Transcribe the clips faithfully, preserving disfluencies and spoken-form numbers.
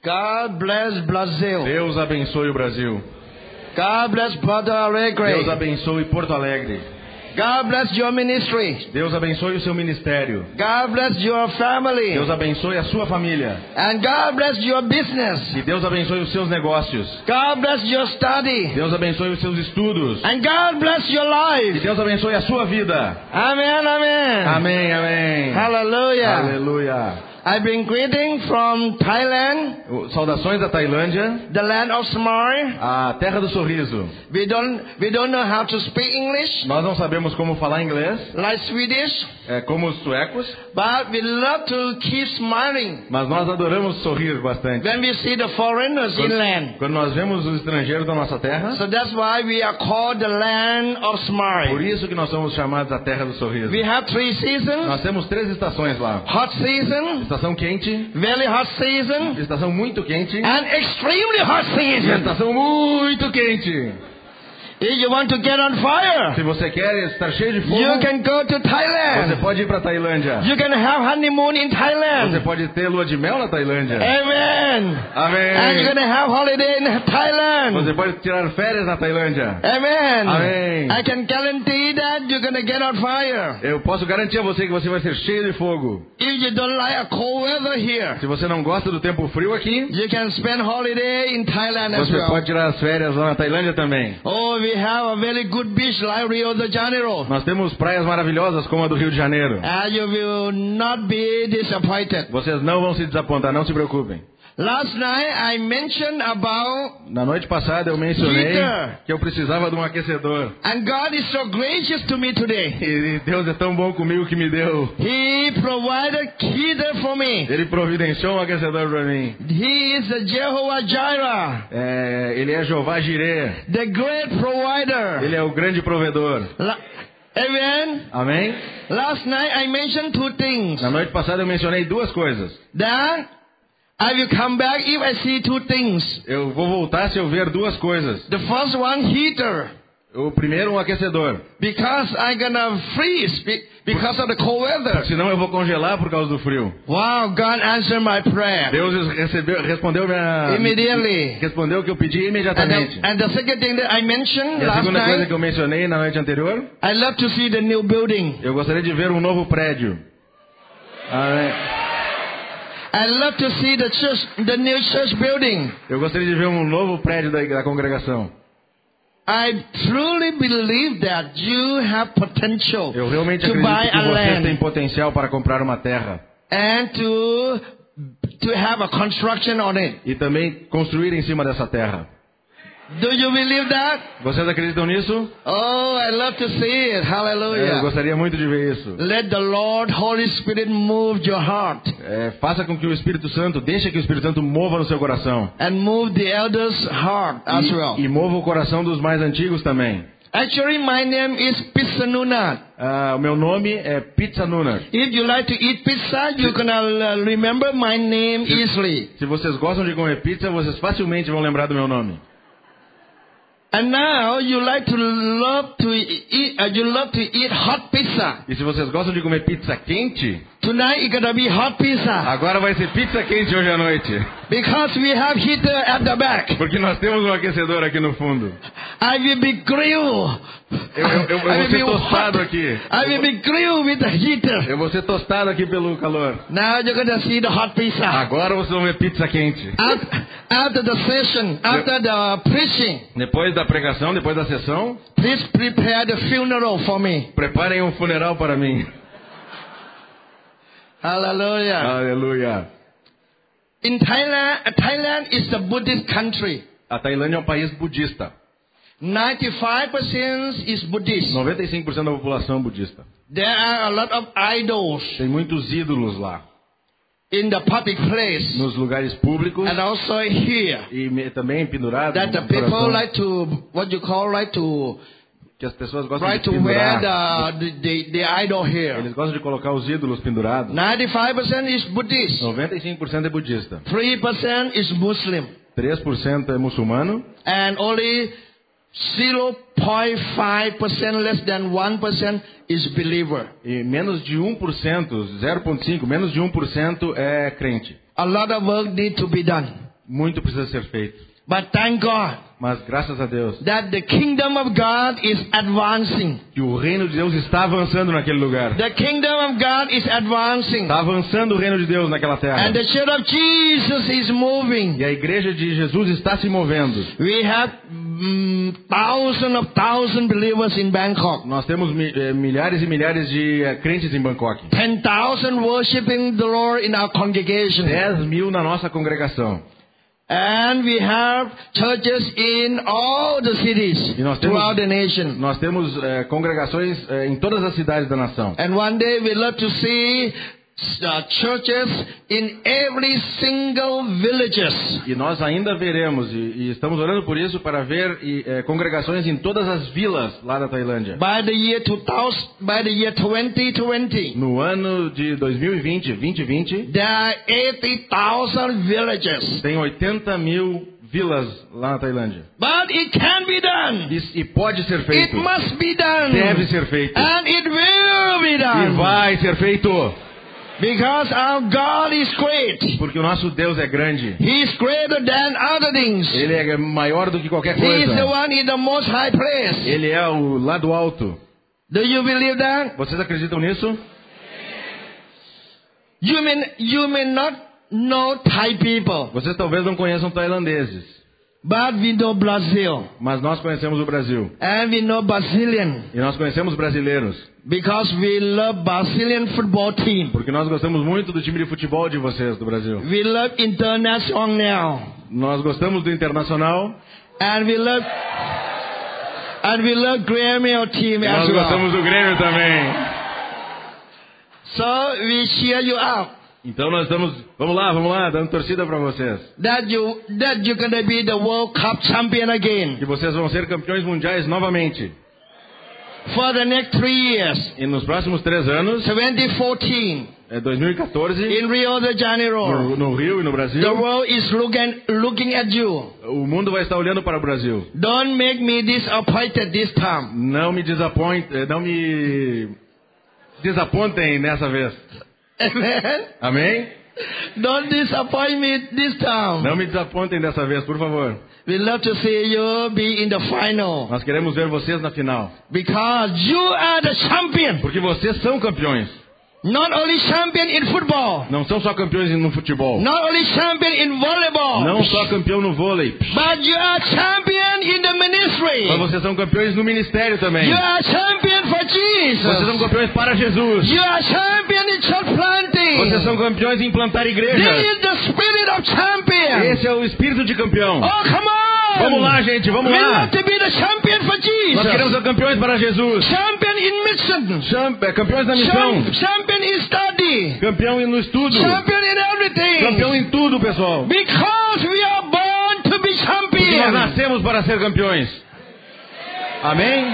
God bless Brazil. Deus abençoe o Brasil. God bless Porto Alegre. Deus abençoe Porto Alegre. God bless your ministry. Deus abençoe o seu ministério. God bless your family. Deus abençoe a sua família. And God bless your business. E Deus abençoe os seus negócios. God bless your study. Deus abençoe os seus estudos. And God bless your E life. Deus abençoe a sua vida. Amen, amen. Amém, amém. Hallelujah. Aleluia. I bring greeting from Thailand, Saudações da Tailândia, the land of smile. a terra do sorriso. We don't we don't know how to speak English Nós não sabemos como falar inglês, like Swedish, é, como os suecos, but we love to keep smiling mas nós adoramos sorrir bastante. when we see the foreigners Quando, inland. quando nós vemos os estrangeiros da nossa terra, So that's why we are called the land of por smile. isso que nós somos chamados a terra do sorriso. We have three seasons: Nós temos três estações lá. hot season, Estação quente, very hot season, estação muito quente and extremely hot e season. estação muito quente. If you want to get on fire, Se você quer estar cheio de fogo, you can go to você Thailand. pode ir para Tailândia. You can have honeymoon in Você Thailand. pode ter lua de mel na Tailândia. Amen. And you're Amém. gonna have holiday in Thailand. Você pode tirar férias na Tailândia. Amen. Amém. I can guarantee that you're gonna get on fire. Eu posso garantir a você que você vai ser cheio de fogo. If you don't like a cold weather here, Se você não gosta do tempo frio aqui, you can spend holiday in Thailand as você well. pode tirar as férias lá na Tailândia também. Oh, we have a very good beach like Rio de Janeiro. Nós temos praias maravilhosas como a do Rio de Janeiro. And you will not be disappointed. Vocês não vão se desapontar, não se preocupem. Last night I mentioned about Na noite passada eu mencionei Heater. que eu precisava de um aquecedor. and God is so gracious to me today. E Deus é tão bom comigo que me deu. He provided heater for me. Ele providenciou um aquecedor para mim. He is the Jehovah Jireh, É, ele é Jeová Jireh. the great provider. Ele é o grande provedor. La- Amen. Amém? Last night I mentioned two things. Na noite passada eu mencionei duas coisas. That I will come back if I see two things. Eu vou voltar se eu ver duas coisas. The first one, heater, O primeiro, um aquecedor. because I'm gonna freeze be- because of the cold weather. Senão eu vou congelar por causa do frio. Wow, God answered my prayer Deus recebeu, respondeu minha, immediately. respondeu o que eu pedi And imediatamente. the, and the second thing that I mentioned E a last segunda coisa night, que eu mencionei na noite anterior, I love to see the new building. eu gostaria de ver um novo prédio. Amém. I love to see the church, the new church building. Eu gostaria de ver um novo prédio da, da congregação. I truly believe that you have potential Eu realmente to buy acredito que a você tem land potencial para comprar uma terra and to to have a construction on it. e também construir em cima dessa terra. Do you believe that? Vocês acreditam nisso? Oh, I love to see it. Eu Hallelujah. gostaria muito de ver isso. Let the Lord Holy Spirit move your heart É, faça com que o Espírito Santo, deixe que o Espírito Santo mova no seu coração. and move the elders' heart as well. E, e mova o coração dos mais antigos também. Actually, my name is Pisanuna. Ah, o meu nome é Pizza Nunar. If you like to eat pizza, you can uh, remember my name easily. Se vocês gostam de comer pizza, vocês facilmente vão lembrar do meu nome. And now you like to love to eat. Uh, you love to eat hot pizza. E se vocês gostam de comer pizza quente, Tonight it's gonna be hot pizza agora vai ser pizza quente hoje à noite. because we have heater at the back. Porque nós temos um aquecedor aqui no fundo. I will be grilled. Eu, eu, eu, eu I vou will ser be tostado hot. aqui. I will be grilled with the heater. Eu vou ser tostado aqui pelo calor. Now you're gonna see the hot pizza. Agora vocês vão ver pizza quente. After, after the session, after the preaching, Depois da pregação, depois da sessão, please prepare the funeral for me. preparem um funeral para mim. Hallelujah. Aleluia. In Thailand, uh, Thailand is the Buddhist country. A Tailândia é um país budista. ninety-five percent is Buddhist. noventa e cinco por cento da população budista. There are a lot of idols Tem muitos ídolos lá. in the public place Nos lugares públicos and also here. e me- também pendurados. That the no people coração, like to, what you call, like to, que as pessoas gostam like de to wear pendurar. the, the, the, the idol here. Eles gostam de colocar os ídolos pendurados. ninety-five percent is Buddhist. noventa e cinco por cento é budista. three percent is Muslim. três por cento é muçulmano. And only zero point five percent, less than one percent is believer. E menos de um por cento, zero vírgula cinco por cento, menos de um por cento é crente. A lot of work need to be done. Muito precisa ser feito. But thank God Mas graças a Deus that the kingdom of God is advancing. que o reino de Deus está avançando naquele lugar. The kingdom of God is advancing. Está avançando o reino de Deus naquela terra. And the church of Jesus is moving. E a igreja de Jesus está se movendo. We have um, thousands of thousands believers in Bangkok. Nós temos mi- eh, milhares e milhares de eh, crentes em Bangkok. ten thousand worshiping the Lord in our congregation. dez mil na nossa congregação. And we have churches in all the cities E nós temos- throughout the nation. Nós temos eh, congregações eh, em todas as cidades da nação. And one day we love to see uh, churches in every single villages. E nós ainda veremos, e, e estamos orando por isso, para ver e, eh, congregações em todas as vilas lá da Tailândia. By the year two thousand, by the year twenty twenty, No ano de dois mil e vinte, vinte vinte, there are eighty thousand villages. tem oitenta mil vilas lá na Tailândia. But it can be done. E, e pode ser It feito. must be done. Deve ser feito. And it will be E done. vai ser feito. Because our God is great. Porque o nosso Deus é grande. He is greater than other things. Ele é maior do que qualquer He is the coisa. one in the most high place. Ele é o lado alto. Do you believe that? Vocês acreditam nisso? You may, you may not know Thai people, Vocês talvez não conheçam tailandeses. but we know Brazil. Mas nós conhecemos o Brasil. And we know Brazilian. E nós conhecemos brasileiros. Because we love Brazilian football team. Porque nós gostamos muito do time de futebol de vocês, do Brasil. We love international now. Nós gostamos do Internacional. And we love and we love Grêmio team E as nós well. gostamos do Grêmio também. So we cheer you up. Então nós estamos, vamos lá, vamos lá, dando torcida para vocês. That you that you're gonna be the World Cup champion again Que vocês vão ser campeões mundiais novamente. for the next three years. E nos próximos três anos, twenty fourteen é dois mil e quatorze, in Rio de Janeiro. no, no Rio e no The Brasil, world is looking looking at you. o mundo vai estar olhando para o Brasil. Don't make me disappointed this time. Não me desapontem, não me desapontem nessa vez. Amen. Amém? Don't disappoint me this time. Não me desapontem dessa vez, por favor. We love to see you be in the final. Nós queremos ver vocês na final. Because you are the champion. Porque vocês são campeões. Not only champion in football. Não são só campeões no futebol. Not only champion in volleyball. Não só campeão no vôlei. But you are champion in the ministry. Mas vocês são campeões no ministério também. You are champion for Vocês são Jesus. campeões para Jesus. You are champion in church planting. Vocês são campeões em plantar This igrejas. is the spirit of champion. Esse é o espírito de campeão. Oh, come on. Vamos lá, gente, vamos We lá. want to be the champion for Nós queremos Jesus. ser campeões para Jesus. Champion in mission. Cham- é, Campeões na missão. Cham- Champion in study. Campeão no estudo. Champion in everything. Campeão em tudo, pessoal. Because we are born to be Porque nós champions. nascemos para ser campeões. Amém?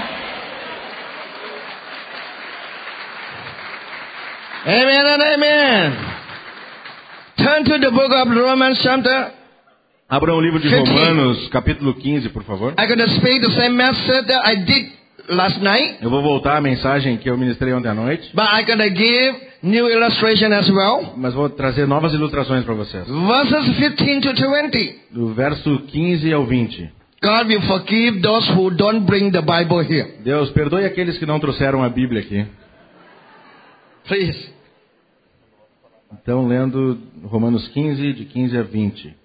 Amen and amen. Turn to the book of Romans chapter. Abra o livro de fifteen. Romanos, capítulo quinze, por favor. I'm going to speak the same message that I did last night. Eu vou voltar à mensagem que eu ministrei ontem à noite, But I'm going to give new illustration as well. mas vou trazer novas ilustrações para vocês. Verses fifteen to twenty. Do verso quinze ao vinte. God will forgive those who don't bring the Bible here. Deus, perdoe aqueles que não trouxeram a Bíblia aqui. Please. Então, lendo Romanos quinze, de quinze a vinte.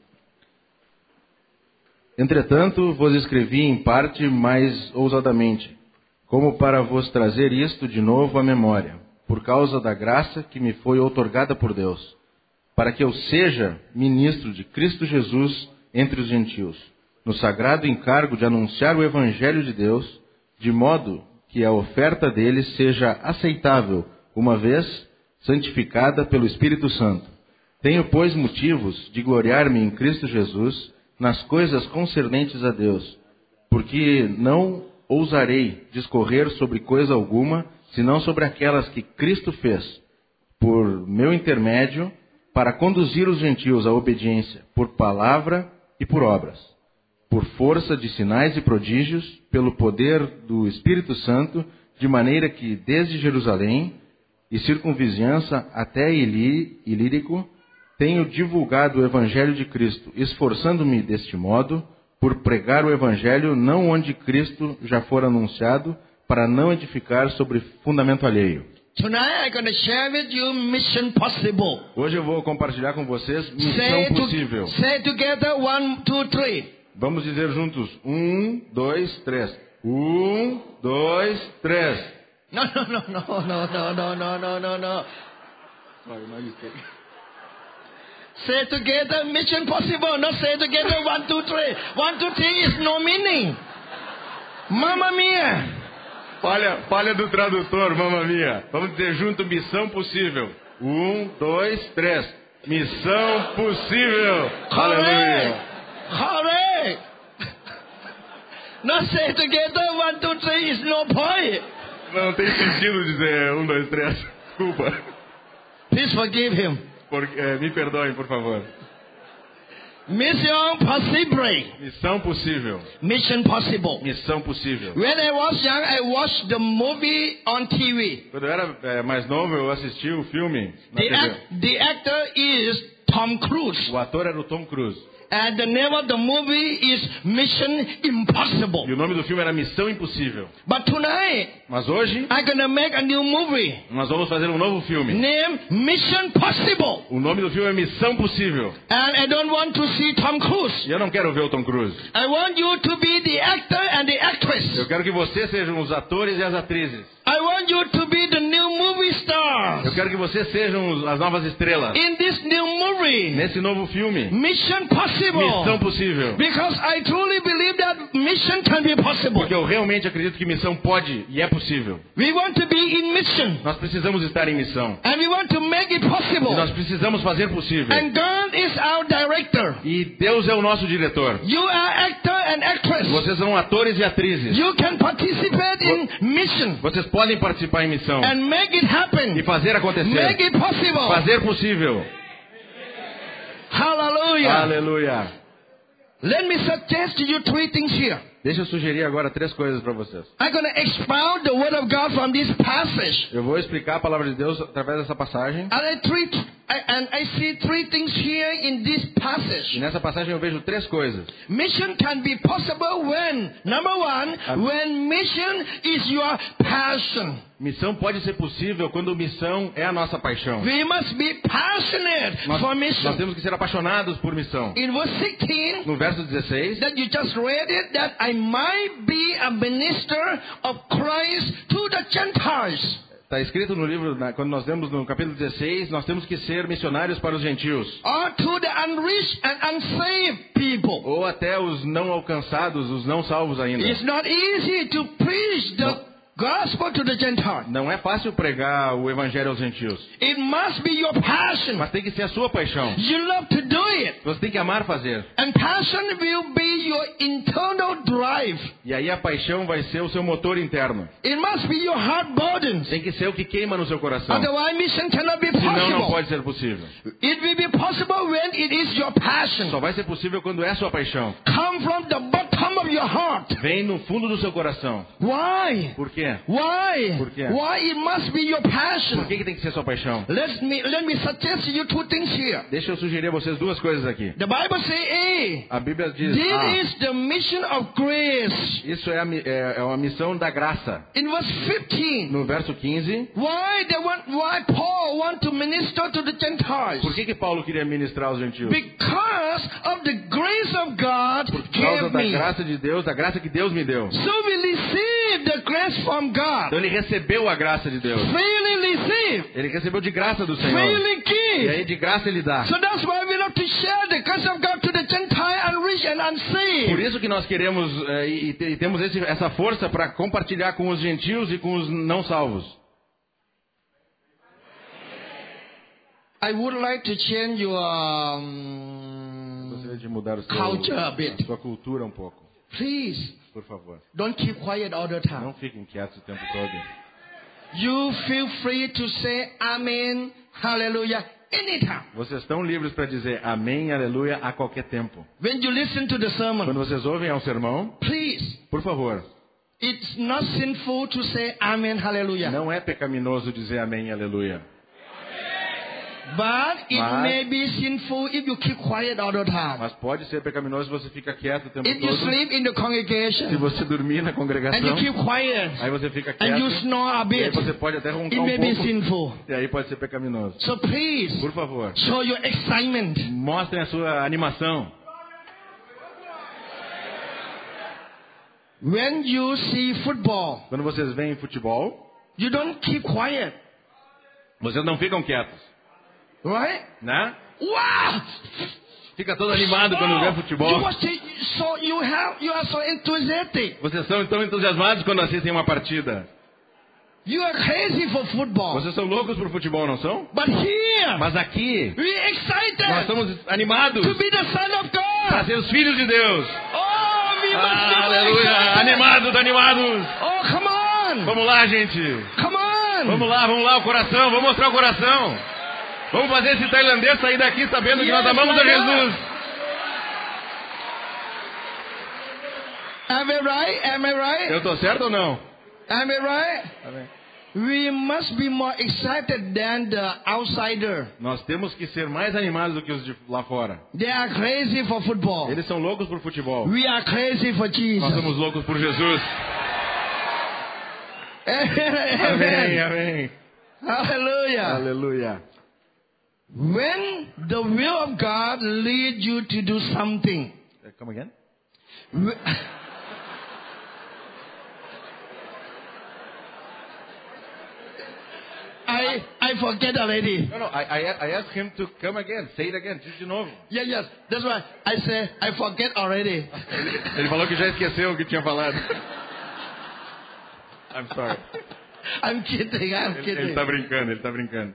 Entretanto, vos escrevi em parte mais ousadamente, como para vos trazer isto de novo à memória, por causa da graça que me foi outorgada por Deus, para que eu seja ministro de Cristo Jesus entre os gentios, no sagrado encargo de anunciar o Evangelho de Deus, de modo que a oferta deles seja aceitável, uma vez santificada pelo Espírito Santo. Tenho, pois, motivos de gloriar-me em Cristo Jesus nas coisas concernentes a Deus, porque não ousarei discorrer sobre coisa alguma, senão sobre aquelas que Cristo fez, por meu intermédio, para conduzir os gentios à obediência, por palavra e por obras, por força de sinais e prodígios, pelo poder do Espírito Santo, de maneira que desde Jerusalém e circunvizinhança até Ilí- Ilírico tenho divulgado o Evangelho de Cristo, esforçando-me deste modo por pregar o Evangelho não onde Cristo já for anunciado, para não edificar sobre fundamento alheio. Tonight I'm going to share with you mission possible. Hoje eu vou compartilhar com vocês Say, missão to, possível. say together, one, two, three. Vamos dizer juntos, um, dois, três. Um, dois, três. No, no, no, no, no, no, no, no, no, no, no. Sorry, my mistake. Say together, mission possible. Not say together, one, two, three. One, two, three is no meaning. Mamma mia. Falha, falha do tradutor, mamma mia. Vamos dizer junto, missão possível. Um, dois, três. Missão possível. Aleluia. Correct. Not say together, one, two, three is no point. Não tem sentido dizer um, dois, três. Desculpa. Please forgive him. Por, eh, me perdoem, por favor. Mission possible. Missão possível. Mission possible. Missão possível. When I was young, I watched the movie on T V. Quando eu era eh, mais novo, eu assisti o filme na The, T V. act, the actor is Tom Cruise. O ator era o Tom Cruise. And the name of the movie is Mission Impossible. E o nome do filme era Missão Impossível. But tonight, Mas hoje, I'm going to make a new movie. nós vamos fazer um novo filme. Named Mission Possible. O nome do filme é Missão Possível. And I don't want to see Tom Cruise. E eu não quero ver o Tom Cruise. I want you to be the actor and the actress. Eu quero que vocês sejam os atores e as atrizes. I want you to be the new movie stars. Eu quero que vocês sejam os- as novas estrelas. In this new movie, Nesse novo filme, Mission Possible. Missão Possível. Because I truly believe that mission can be possible. Porque eu realmente acredito que missão pode e é possível. We want to be in mission. Nós precisamos estar em missão. And we want to make it possible. E nós precisamos fazer possível. And God is our director. E Deus é o nosso diretor. You are actor and actress. Vocês são atores e atrizes. You can participate in mission. Vocês podem participar em missão. And make it E happen. fazer acontecer. Make it possible. Fazer possível. Hallelujah. Aleluia. Let me suggest to you three things here. Deixa eu sugerir agora três coisas para vocês. I'm going to expound the word of God from this passage. Eu vou explicar a palavra de Deus através dessa passagem. And I, three, I, and I see three things here in this E passage. nessa passagem eu vejo três coisas. Mission can be possible when, number one, when mission is your passion. Missão pode ser possível quando missão é a nossa paixão. We must be passionate Nós, for nós mission. temos que ser apaixonados por missão. In verse sixteen, No verso dezesseis, that you just read it, that I might be a minister of Christ to the Gentiles. está escrito no livro, na- quando nós lemos no capítulo dezesseis, nós temos que ser missionários para os gentios. Or to the unreached and unsaved people. Ou até os não alcançados, os não salvos ainda. It's not easy to preach the gospel to the Gentiles. Não é fácil pregar o evangelho aos gentios. It must be your passion. Mas tem que ser a sua paixão. You love to do it. Você tem que amar fazer. And passion will be your internal drive. E aí a paixão vai ser o seu motor interno. It must be your heart burden. Tem que ser o que queima no seu coração. Otherwise, mission cannot be Senão não possible. pode ser possível. It will be possible when it is your passion. Só vai ser possível quando é a sua paixão. Come from the bottom of your heart. Vem no fundo do seu coração. Why? Por quê? Why? Por quê? Why it must be your passion? Por que, que tem que ser sua paixão? Let me let me suggest you two things here. Deixa eu sugerir a vocês duas coisas aqui. The Bible says, "Hey, A Bíblia diz, this ah, is the mission of grace." isso é, a, mi- é, é uma missão da graça. In verse fifteen, No verso quinze, why they want, why Paul want to minister to the Gentiles? por que, que Paulo queria ministrar aos gentios? Because of the grace of God Por causa gave da me. graça de Deus, da graça que Deus me deu. So we receive the grace from God. Então ele recebeu a graça de Deus. Freely receive. Ele recebeu de graça do Senhor. Freely E aí give. de graça ele dá. So that's why we have to share the grace of God to the Gentile, unreached and Por unsaved. isso que nós queremos eh, e, e temos esse, essa força para compartilhar com os gentios e com os não salvos. I would like to change your um, Gostaria de mudar o seu, culture a bit. a sua cultura um pouco, Please, por favor. don't keep quiet all the time. Não fiquem quietos o tempo todo. You feel free to say Amen, Hallelujah, anytime. Vocês estão livres para dizer amém, aleluia, a qualquer tempo. When you listen to the sermon, Quando vocês ouvem ao sermão, please, por favor, it's not sinful to say Amen, Hallelujah. não é pecaminoso dizer amém, aleluia. But it Mas- may be sinful if you keep quiet all the time. Mas pode ser pecaminoso se você fica quieto o tempo If you todo. sleep in the Se congregation você dormir na and you congregação, keep quiet aí você fica and you quieto. snore a E aí bit, você pode até roncar it um may be pouco. sinful. E aí pode ser pecaminoso. So please Por favor, show your excitement. mostrem a sua animação. When you see football, Quando vocês veem futebol, you don't keep quiet, vocês não ficam quietos, right? né? Wow! Fica todo animado quando vê You futebol. watch it, so you have you are so enthusiastic. Vocês são tão entusiasmados quando assistem uma partida. You are crazy for football. Vocês são loucos por futebol, não são? But here, Mas aqui, we are nós excited estamos animados to be the son of para God. ser os filhos de Deus. Oh, we must be Aleluia! excited. Animados, animados! Oh, come on. Vamos lá, gente! Come on. Vamos lá, vamos lá, o coração, vamos mostrar o coração. Vamos fazer esse tailandês sair daqui sabendo que nós Yes, amamos a my Jesus. Am I right? Am I right? Eu tô certo ou não? Am I right? Amém. We must be more excited than the outsider. Nós temos que ser mais animados do que os de lá fora. They are crazy for football. Eles são loucos por futebol. We are crazy for Nós Jesus. somos loucos por Jesus. Amém, Amen. amém. Hallelujah. Aleluia. When the will of God leads you to do something, Come again? wh- I I forget already. No, no, I, I, I asked him to come again. Say it again. Diz de novo. Yeah, yes. That's why I say I forget already. Ele, ele falou que já esqueceu o que tinha falado. I'm sorry. I'm kidding. I'm Ele, kidding. ele tá brincando, ele tá brincando.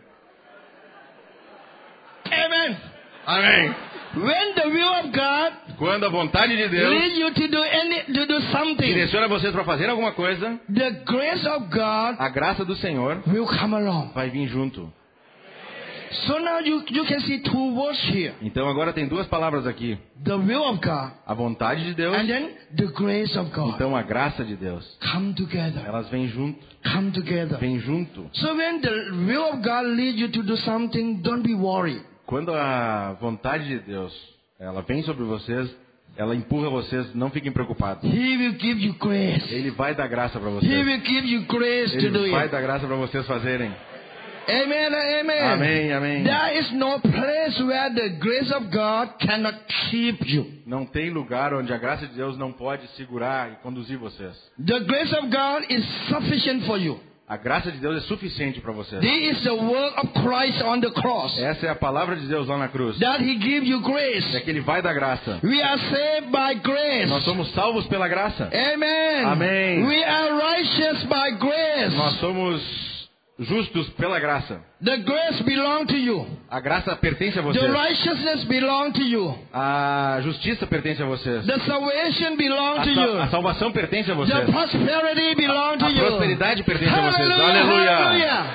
Amen. Amém. When the will of God Quando a vontade de Deus leads you to do any to do something, direciona vocês para fazer alguma coisa, the grace of God a graça do Senhor will come along. vai vir junto. So now you you can see two words here: Então agora tem duas palavras aqui. the will of God A vontade de Deus, and then the grace of God. então a graça de Deus. Come together. Elas vêm junto, Come together. vêm junto. So when the will of God leads you to do something, don't be worried. Quando a vontade de Deus, ela vem sobre vocês, ela empurra vocês, não fiquem preocupados. He will give you grace. Ele vai dar graça para He vocês. will give you grace to do Ele vai it. dar graça para vocês fazerem. Amen. Amen. Amém, amém. There is no place where the grace of God cannot keep you. Não tem lugar onde a graça de Deus não pode segurar e conduzir vocês. The grace of God is sufficient for you. A graça de Deus é suficiente para vocês. This is the work of Christ on the cross. Essa é a palavra de Deus lá na cruz. That He gives you grace. É que Ele vai dar graça. We are saved by grace. Nós somos salvos pela graça. Amen. Amém. We are righteous by grace. Nós somos justos pela graça. The grace belongs to you. A graça pertence a The vocês. righteousness belongs to you. A justiça pertence a vocês. The salvation belongs A, to sal- you. a salvação pertence a The vocês. prosperity belongs to A you. prosperidade pertence a vocês. Hallelujah, Aleluia. hallelujah.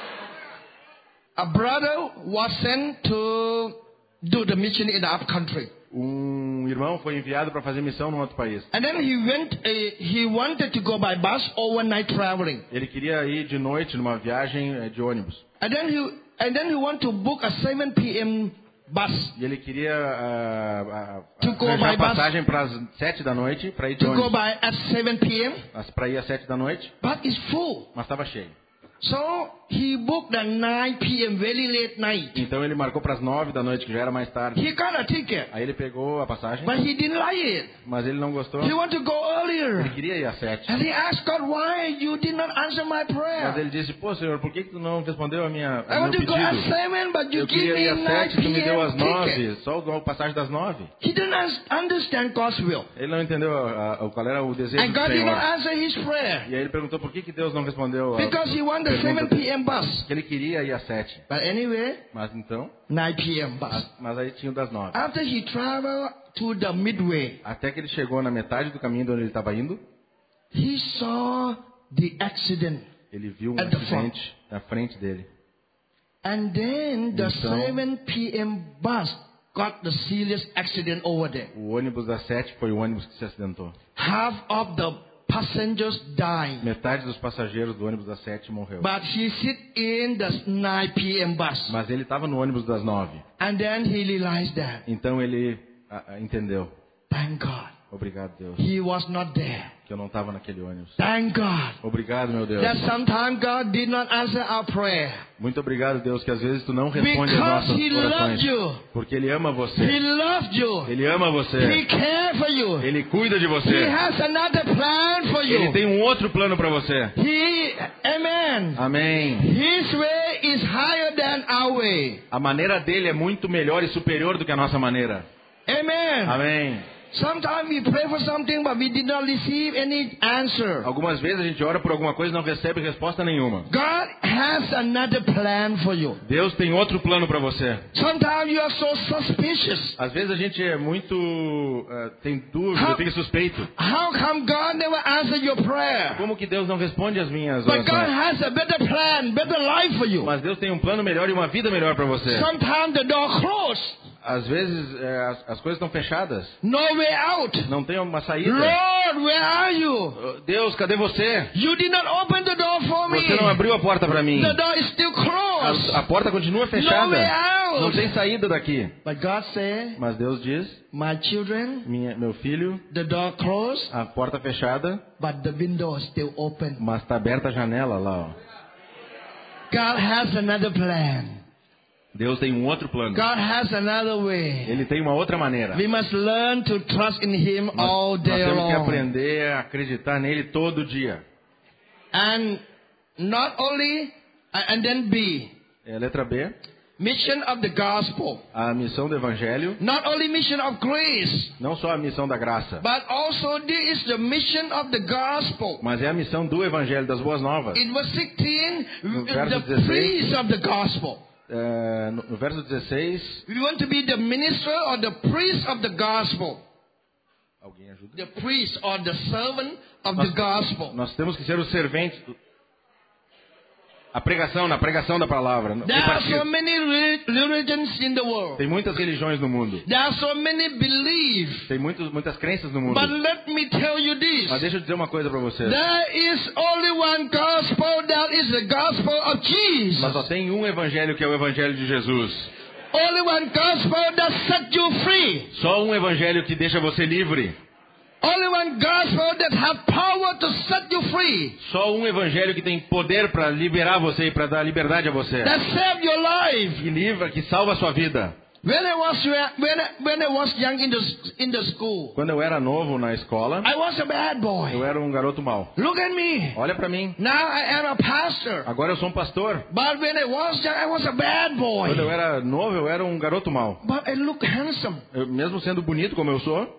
A brother was sent to do the mission in the up country. Um irmão foi enviado para fazer missão num outro país. And then he went, uh, he wanted to go by bus overnight traveling. Ele queria ir de noite numa viagem eh, de ônibus. And then he, and then he want to book a seven p.m. bus E ele queria ah, ah, To go arranjar by bus. passagem para as sete da noite para ir de to go ônibus. by at seven p.m. Para ir às sete da noite, But it's full. mas estava cheio. So he booked the nine p.m. very late night. Então ele marcou para as nove da noite, que já era mais tarde. He got a ticket, Aí ele pegou a passagem, but he didn't like it. mas ele não gostou. He wanted to go Ele earlier. queria ir às sete. And he asked God, why you did not answer my Mas prayer? ele disse, pô Senhor, por que, que tu não respondeu a minha, I ao want meu to go at pedido? seven, but you Eu give queria ir me às nine sete, tu me deu às p.m. ticket. nove, só a passagem das nove. He didn't un- understand God's will. Ele não entendeu a- a- qual era o desejo And do God did not Senhor. answer his prayer. E aí ele perguntou por que, que Deus não respondeu a Because he wanted the pergunta seven p.m. bus. que ele queria ir às sete. But anyway, Mas então, nine p.m. bus. mas, mas aí tinha o das nove. After he traveled to the midway, Até que ele chegou na metade do caminho de onde ele estava indo, he saw the accident. ele viu um At the acidente na frente dele. And then the Então- seven p.m. bus got the serious accident over there. O ônibus das sete foi o ônibus que se acidentou. Half of the passengers died. Metade dos passageiros do ônibus das sete morreu. But he sit in the nine p.m. bus. Mas ele estava no ônibus das nove. And then he realized that. Então ele a, a, entendeu. Thank God. Obrigado, Deus, He was not there. que eu não estava naquele ônibus. Thank God. Obrigado, meu Deus. That sometimes God did not answer our prayer. Muito obrigado, Deus, que às vezes tu não responde as Because nossas He orações. loved you. Porque Ele ama He você. loved you. Ele ama He você. cares for you. Ele cuida de He você. has another plan for Ele you. tem um outro plano para você. He, amen. Amém. His way is higher than our way. A maneira dele é muito melhor e superior do que a nossa maneira. Amen. Amém. Sometimes we pray for something, but we did not receive any answer. Algumas vezes a gente ora por alguma coisa e não recebe resposta nenhuma. God has another plan for you. Deus tem outro plano para você. Sometimes you are so suspicious. Às vezes a gente é muito uh, tem dúvida, How- fica suspeito. How come God never answered your prayer? Como que Deus não responde as minhas But God orações? has a better plan, better life for you. Mas Deus tem um plano melhor e uma vida melhor para você. Sometimes the door closed, Às vezes é, as, as coisas estão fechadas. no way out. Não tem uma saída. Lord, where are you? Deus, cadê você? You did not open the door for me. Você não abriu a porta para mim. The door is still closed. A, a porta continua No way fechada. out. Não tem saída daqui. But God said, Mas Deus diz, my children, minha, meu filho, the door closed, a porta fechada, but the window is still open. mas está aberta a janela lá. Ó. God has another plan. Deus tem um outro plano. God has another way. Ele tem uma outra maneira. We must learn to trust in Him all Nós, nós day temos que long. aprender a acreditar nele todo dia. And not only, and then B, É, letra B, mission of the gospel. a missão do evangelho. Not only mission of grace, Não só a missão da graça, but also this is the mission of the gospel. mas é a missão do evangelho, das boas novas. In verse sixteen, No verso the dezesseis. priest of the gospel. É, no, no verso dezesseis, We want to be the minister or the priest of the gospel. alguém ajuda? The priest or the servant of Nós, the gospel. nós temos que ser os serventes. A pregação, na pregação da palavra. There are so Repartir. many re- religions in the world. Tem muitas religiões no mundo. There are so many beliefs. Tem muitos, muitas crenças no mundo. But let me tell you this. Mas deixa eu dizer uma coisa para você. There is only one gospel, that is the gospel of Jesus. Mas só tem um evangelho que é o evangelho de Jesus. Only one gospel that set you free. Só um evangelho que deixa você livre. Only one gospel that have power to set you free. Só um evangelho que tem poder para liberar você e para dar liberdade a você. That save your life. Que livra, que salva a sua vida. When I was when I, when I was young in the in the school, Quando eu era novo na escola, I was a bad eu boy. era um garoto mau. Look at me. Olha para mim. Now I am a pastor. Agora eu sou um pastor. But when I was young, I was a bad boy. Quando eu era novo, eu era um garoto mau. But I look handsome. Eu, mesmo sendo bonito como eu sou,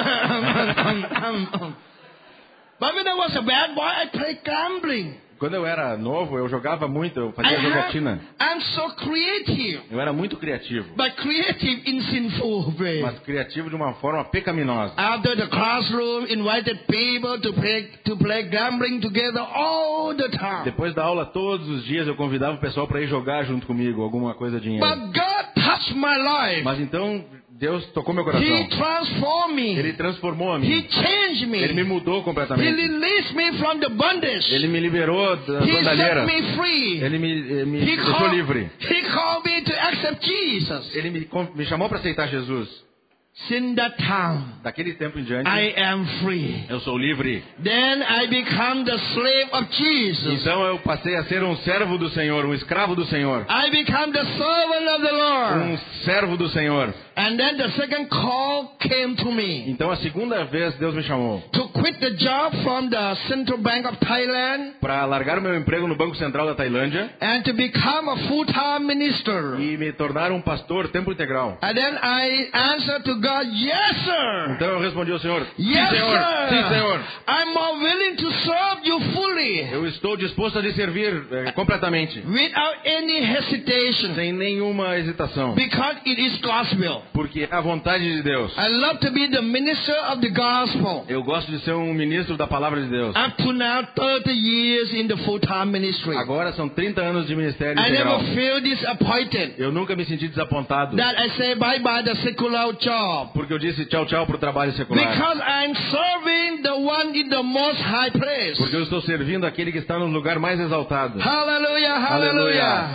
But when I was a bad boy, I played gambling. quando eu era novo, eu jogava muito, eu I fazia have, jogatina. I'm so creative, Eu era muito criativo. but creative in sinful way. Mas criativo de uma forma pecaminosa. After the classroom, invited people to play to play gambling together all the time. Depois da aula, todos os dias, eu convidava o pessoal para ir jogar junto comigo, alguma coisa de dinheiro. But God touched my life. Mas então, Deus tocou meu He coração. transformed me. Ele transformou a He mim. changed Ele me me. mudou He completamente. released me from the bondage. Ele me liberou da He set bandalheira. me free. Ele me, eh, me He deixou called, livre. he called me to accept Jesus. Ele me, con- me chamou para aceitar Jesus. Since that time, Daquele tempo em diante, I am free. eu sou livre. Then I become the slave of Jesus. Então eu passei a ser um servo do Senhor, um escravo do Senhor. I become the servant of the Lord. Um servo do Senhor. And then the second call came to me Então a segunda vez Deus me chamou to quit the job from the Central Bank of Thailand para largar o meu emprego no Banco Central da Tailândia and to become a full-time minister. e me tornar um pastor tempo integral. And then I answered to God, yes, sir. Então eu respondi ao Senhor: sim, Yes, Senhor. Sim, sir. Senhor. I'm more willing to serve you fully Eu estou disposto a lhe servir eh, completamente, without any hesitation sem nenhuma hesitação, because it is gospel. porque é a vontade de Deus. I love to be the minister of the gospel. Eu gosto de ser um ministro da palavra de Deus. Up to now, thirty years in the full-time ministry. Agora são trinta anos de ministério I integral. never feel disappointed Eu nunca me senti desapontado that I say bye-bye the secular job. job. Porque eu disse tchau, tchau para o trabalho secular. Because I'm serving the one in the most high place. Porque eu estou servindo aquele que está no lugar mais exaltado. Hallelujah, hallelujah.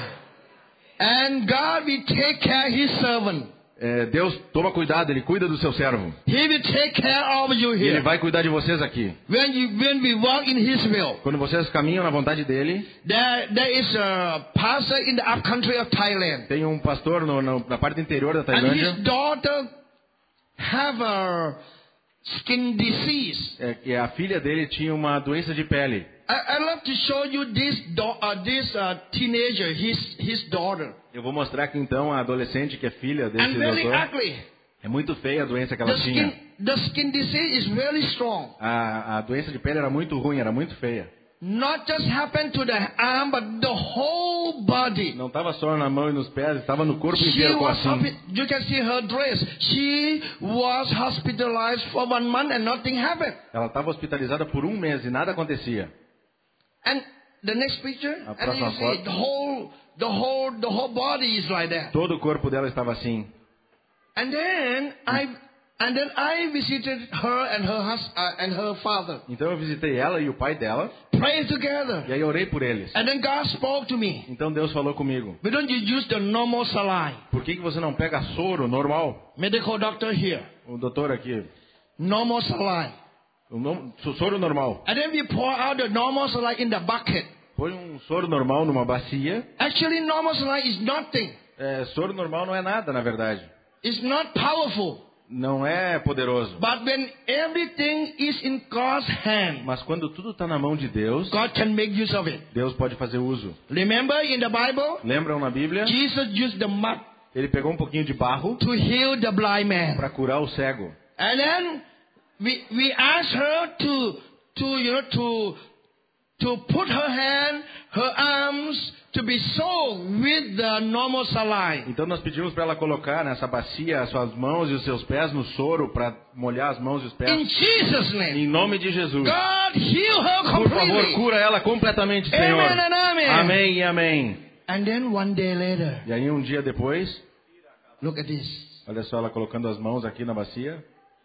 And God will take care of His servant. É, Deus toma cuidado, Ele cuida do seu servo. He will take care of you E Ele here. vai cuidar de vocês aqui. When you, when we walk in His will. Quando vocês caminham na vontade dele, There, there is a pastor in the upcountry of Thailand. tem um pastor no, no, na parte interior da And Tailândia. his daughter have a skin disease. É, que a filha dele tinha uma doença de pele. I, I'd love to show you this, do, uh, this uh, teenager, his, his daughter. Eu vou mostrar aqui então a adolescente que é filha desse And very doutor. ugly. É muito feia a doença que The ela tinha. skin, the skin disease is very strong. A, a doença de pele era muito ruim, era muito feia. Not just happened to the arm, but the whole body. Não estava só na mão e nos pés, estava no corpo She inteiro com was, assim. hospi- you can see her dress. She was hospitalized for one month and nothing happened. Ela estava hospitalizada por um mês e nada acontecia. And the next picture, A and próxima you see foto. the whole, the whole, the whole body is like that. Todo o corpo dela estava assim. And then I, and then I visited her and her hus- uh, and her father. Então eu visitei ela e o pai dela Pray together. e aí orei por eles. And then God spoke to me. Então Deus falou comigo. Why don't you use the normal saline? Por que, que você não pega soro normal? Medical doctor here. O doutor aqui. Normal saline. O nom- soro normal. And then we pour out the normal saline in the bucket. Põe um soro normal numa bacia. Actually, normal saline is nothing. É, soro normal não é nada, na verdade. It's not powerful. Não é poderoso. But when everything is in God's hand, Mas quando tudo está na mão de Deus, God can make use of it. Deus pode fazer uso. Remember in the Bible, Lembram na Bíblia? Jesus used the mud Ele pegou um pouquinho de barro to heal the blind man. para curar o cego. And then we we asked her to to you know to to put her hand, her arms to be soaked with the normal saline. Então nós pedimos para ela colocar nessa bacia as suas mãos e os seus pés no soro para molhar as mãos e os In pés. Jesus' name, Em nome de Jesus. God heal her Por favor, completely. cura ela completamente, Senhor. Amen and amen. Amém e amém. And then one day later, E aí um dia depois, look at this. olha só ela colocando as mãos aqui na bacia.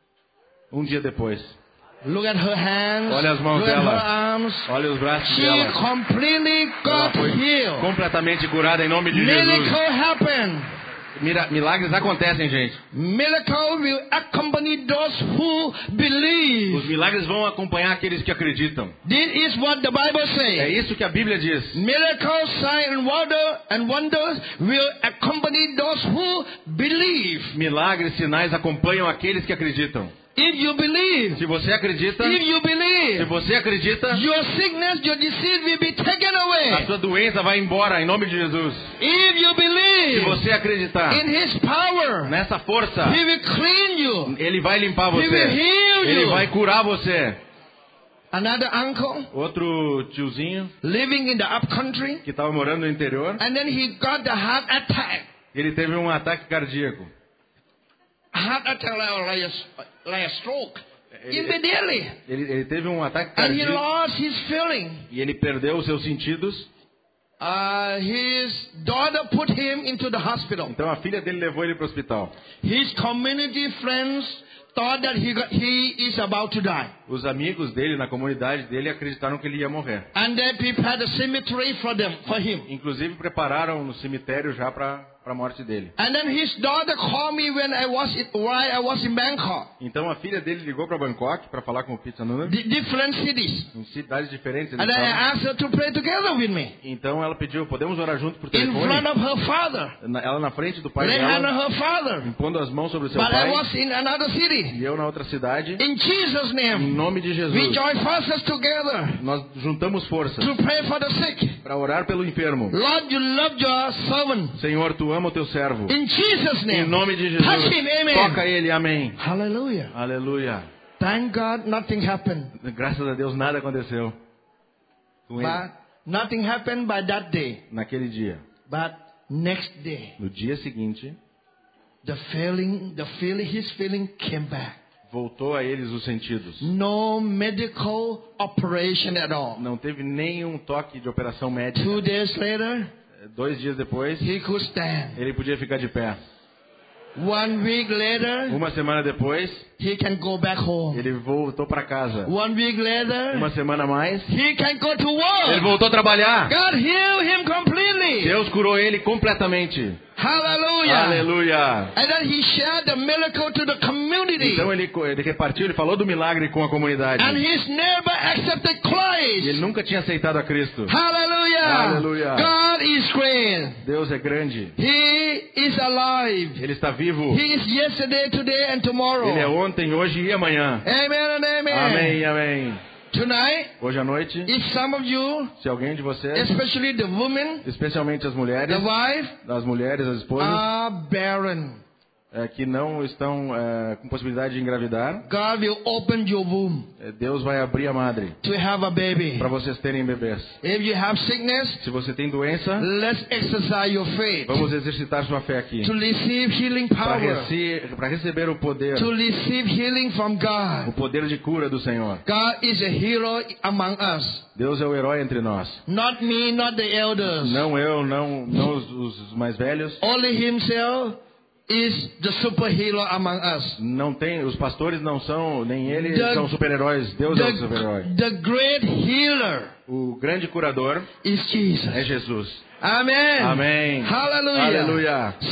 Um dia depois, Look at her hands. olha as mãos Look at her dela. arms. Olha os braços She dela. completely Ela got foi healed. completamente curada em nome de Jesus. Miracle happened. Mira- Milagres acontecem, gente. Miracle will accompany those who Os believe. milagres vão acompanhar aqueles que acreditam. This is what the Bible É says. isso que a Bíblia diz. Miracles, signs, and wonder and wonders will accompany those who believe. Milagres, sinais acompanham aqueles que acreditam. If you believe, Se você acredita, if you se believe, você acredita, your sickness, your disease will be taken a away. sua doença vai embora em nome de Jesus. If you Se believe você acreditar in His power, nessa força, He will clean you. Ele vai limpar He will você. heal Ele you. vai curar você. Another uncle Outro tiozinho living in the upcountry, que estava morando no interior, and then he got the heart attack. ele teve um ataque cardíaco. Heart attack like, like, a, like a stroke. Ele, Immediately. ele, ele teve um ataque And he cardíaco lost his feeling. e ele perdeu os seus sentidos. Uh, his daughter put him into the hospital. Então a filha dele levou ele para o hospital. His community friends thought that he, got, he is about to die. Os amigos dele na comunidade dele acreditaram que ele ia morrer. And they prepared a cemetery for them, for him. Inclusive prepararam no cemitério já para a morte dele. And then his daughter called me when I was in, while I was in Bangkok. Então a filha dele ligou para Bangkok para falar com o Pizza Nuna, D- different cities. em cidades diferentes. eles And I estavam. asked her to pray together with me. Então ela pediu, podemos orar junto por In telefone? front of her father. Na- Ela na frente do pai Lay hand on dela, her father. impondo as mãos sobre o seu But I pai, was in another city. e eu na outra cidade. In Jesus' Em name, nome de we Jesus, join forces together nós juntamos forças to pray for the sick. para orar pelo enfermo. Lord, you love your servant. Senhor, tu ama o teu servo. In Jesus' Em name. nome de Jesus, Touch him, amen. toca ele, amém. Hallelujah. Aleluia. Thank God nothing happened. Graças a Deus nada aconteceu com ele But nothing happened by that day. naquele dia. But next day, No dia seguinte, the feeling, the feeling, his feeling came back. voltou a eles os sentidos. No medical operation at all. Não teve nenhum toque de operação médica. Two days later, Dois dias depois, he could stand. ele podia ficar de pé. One week later, Uma semana depois, he can go back home. ele voltou para casa. One week later, Uma semana a mais, he can go to ele work. voltou a trabalhar. God healed him completely. Deus curou ele completamente. Hallelujah. Aleluia. And then he shared the miracle to the community. Então ele, ele repartiu, ele falou do milagre com a comunidade. And he's never accepted E ele Christ. nunca tinha aceitado a Cristo. Hallelujah. Hallelujah. God is great. Deus é grande. He is alive. Ele está vivo. He is yesterday, today, and tomorrow. Ele é ontem, hoje e amanhã. Amen and amen. Amém, amém. Tonight, Hoje à noite, if some of you, se alguém de vocês, especially the women, especialmente as mulheres, the wife, as mulheres, as esposas, are barren, é, que não estão é, com possibilidade de engravidar, God will open your womb é, Deus vai abrir a madre to have a baby. para vocês terem bebês. If you have sickness, Se você tem doença, let's exercise your faith vamos exercitar sua fé aqui. to receive healing Para power, rece receber o poder, to receive healing from o God. poder de cura do Senhor. God is a hero among us. Deus é o herói entre nós. Not me, not the elders. Não eu, não, não os, os mais velhos. Only himself is the superhero among us. Não tem, os pastores não são, nem eles The- são super-heróis. Deus é o super-herói. The, the great healer O grande curador is Jesus. é Jesus. Amen. Amém. Hallelujah. Aleluia. So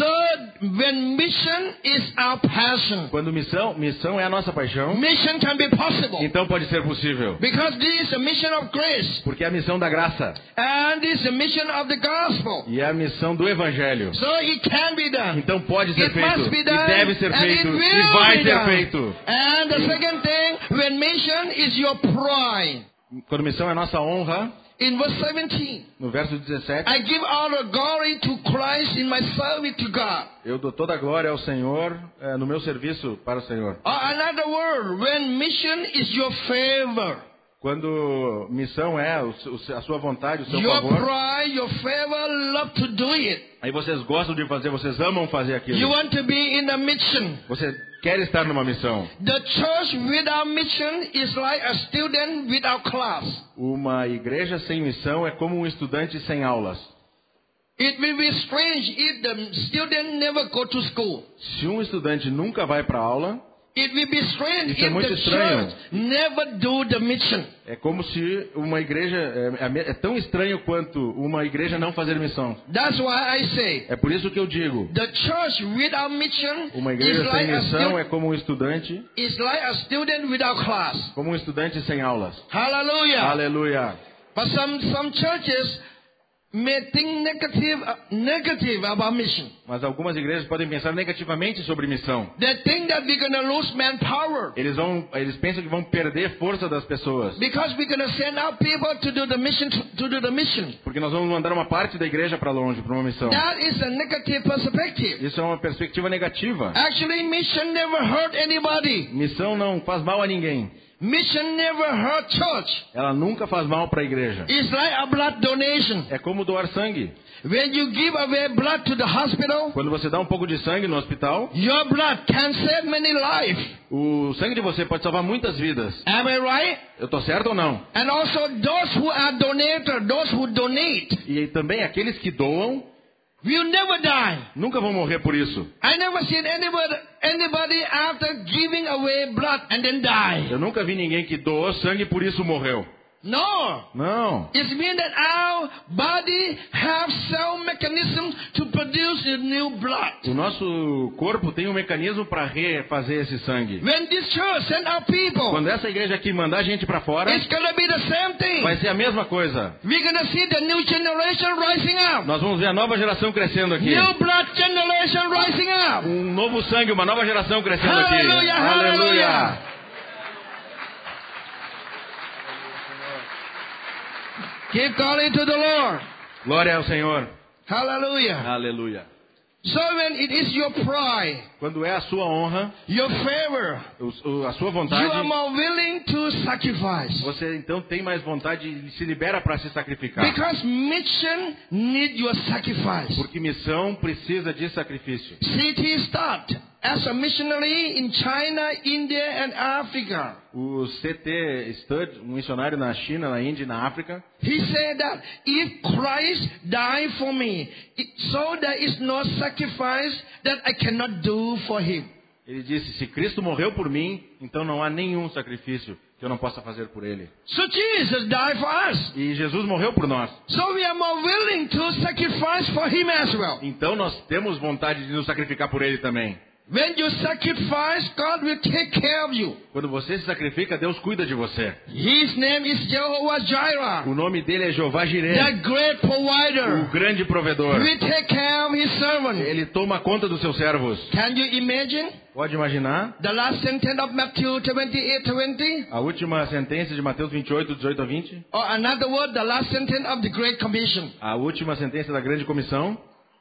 when mission is our passion, Quando missão, missão é a nossa paixão, mission can be possible. então pode ser possível. Because this is a mission of grace. Porque é a missão da graça And this is a mission of the gospel. e é a missão do evangelho. So it can be done. Então pode ser It feito must be e done. deve ser And it feito will e vai be ser done. feito. And the second thing, when mission is your pride. Quando missão é a nossa honra, In verse seventeen, no verso dezessete, I give all the glory to Christ in my service to God. eu dou toda a glória ao Senhor eh, no meu serviço para o Senhor. Or another word, when mission is your favor, Quando missão é o- o- a sua vontade, o seu your favor, pride, your favor, love to do it. aí vocês gostam de fazer, vocês amam fazer You aquilo. want to be in a mission. Você quer estar numa missão. The church without mission is like a student without class. Uma igreja sem missão é como um estudante sem aulas. It will be strange if the student never go to school. Se um estudante nunca vai para aula, It will be strange Isso é if muito the estranho. church never do the mission. é como se uma igreja é, é me- é tão estranho quanto uma igreja não fazer missão. That's why I say É por isso que eu digo, the church without mission uma is igreja sem like a missão stu- é como um estudante, is like a student without class. como um estudante sem aulas. Hallelujah. Aleluia. But some some churches may think negative uh, negative about mission. Mas algumas igrejas podem pensar negativamente sobre missão. They think that we're gonna lose manpower Eles vão, eles pensam que vão perder força das pessoas, because we're gonna send out people to do the mission to, to do the mission. porque nós vamos mandar uma parte da igreja para longe, para uma missão. That is a negative perspective. Isso é uma perspectiva negativa. Actually, mission never hurt anybody. Missão não faz mal a ninguém. Mission never hurt church. Ela nunca faz mal para a igreja. It's like a blood donation. É como doar sangue. When you give away blood to the hospital, Quando você dá um pouco de sangue no hospital, your blood can save many lives. o sangue de você pode salvar muitas vidas. Am I right? Eu tô certo ou não? And also those who are donators, those who donate, E também aqueles que doam will never die. nunca vão morrer por isso. I never seen anybody anybody after giving away blood and then die. Eu nunca vi ninguém que doou sangue e por isso morreu. No. Não. It means that our body have cell mechanism to produce a new blood. O nosso corpo tem um mecanismo para refazer esse sangue. When this church send out people, Quando essa igreja aqui mandar gente para fora, it's gonna be the same thing. vai ser a mesma coisa. We're gonna see the new generation rising up. Nós vamos ver a nova geração crescendo aqui. New blood generation rising up. Um novo sangue, uma nova geração crescendo aqui. Hallelujah, hallelujah. Keep calling to the Lord. Glória ao Senhor. Hallelujah. Aleluia. So when it is your pride, Quando é a sua honra, your favor, o- o- a sua you vontade, are more willing to sacrifice. você então tem mais vontade e se libera para se sacrificar. Because mission need your sacrifice. Porque missão precisa de sacrifício. C T start as a missionary in China, India, and Africa. O C T Studd, um missionário na China, na Índia e na África, He said that if Christ died for me, it, so there is no sacrifice that I cannot do for him. ele disse, se Cristo morreu por mim, então não há nenhum sacrifício que eu não possa fazer por ele. So Jesus died for us. E Jesus morreu por nós. So we are more willing to sacrifice for him as well. Então nós temos vontade de nos sacrificar por ele também. When you sacrifice, God will take care of you. Quando você se sacrifica, Deus cuida de você. His name is Jehovah Jireh, O nome dele é Jeová the Jireh, great o provider. grande provedor. He will take care of his servant. Ele toma conta dos seus servos. Can you imagine Pode imaginar the last sentence of Matthew twenty-eight twenty? a última sentença de Mateus vinte e oito, dezoito a vinte? Or another word, the last sentence of the Great Commission. A última sentença da grande comissão.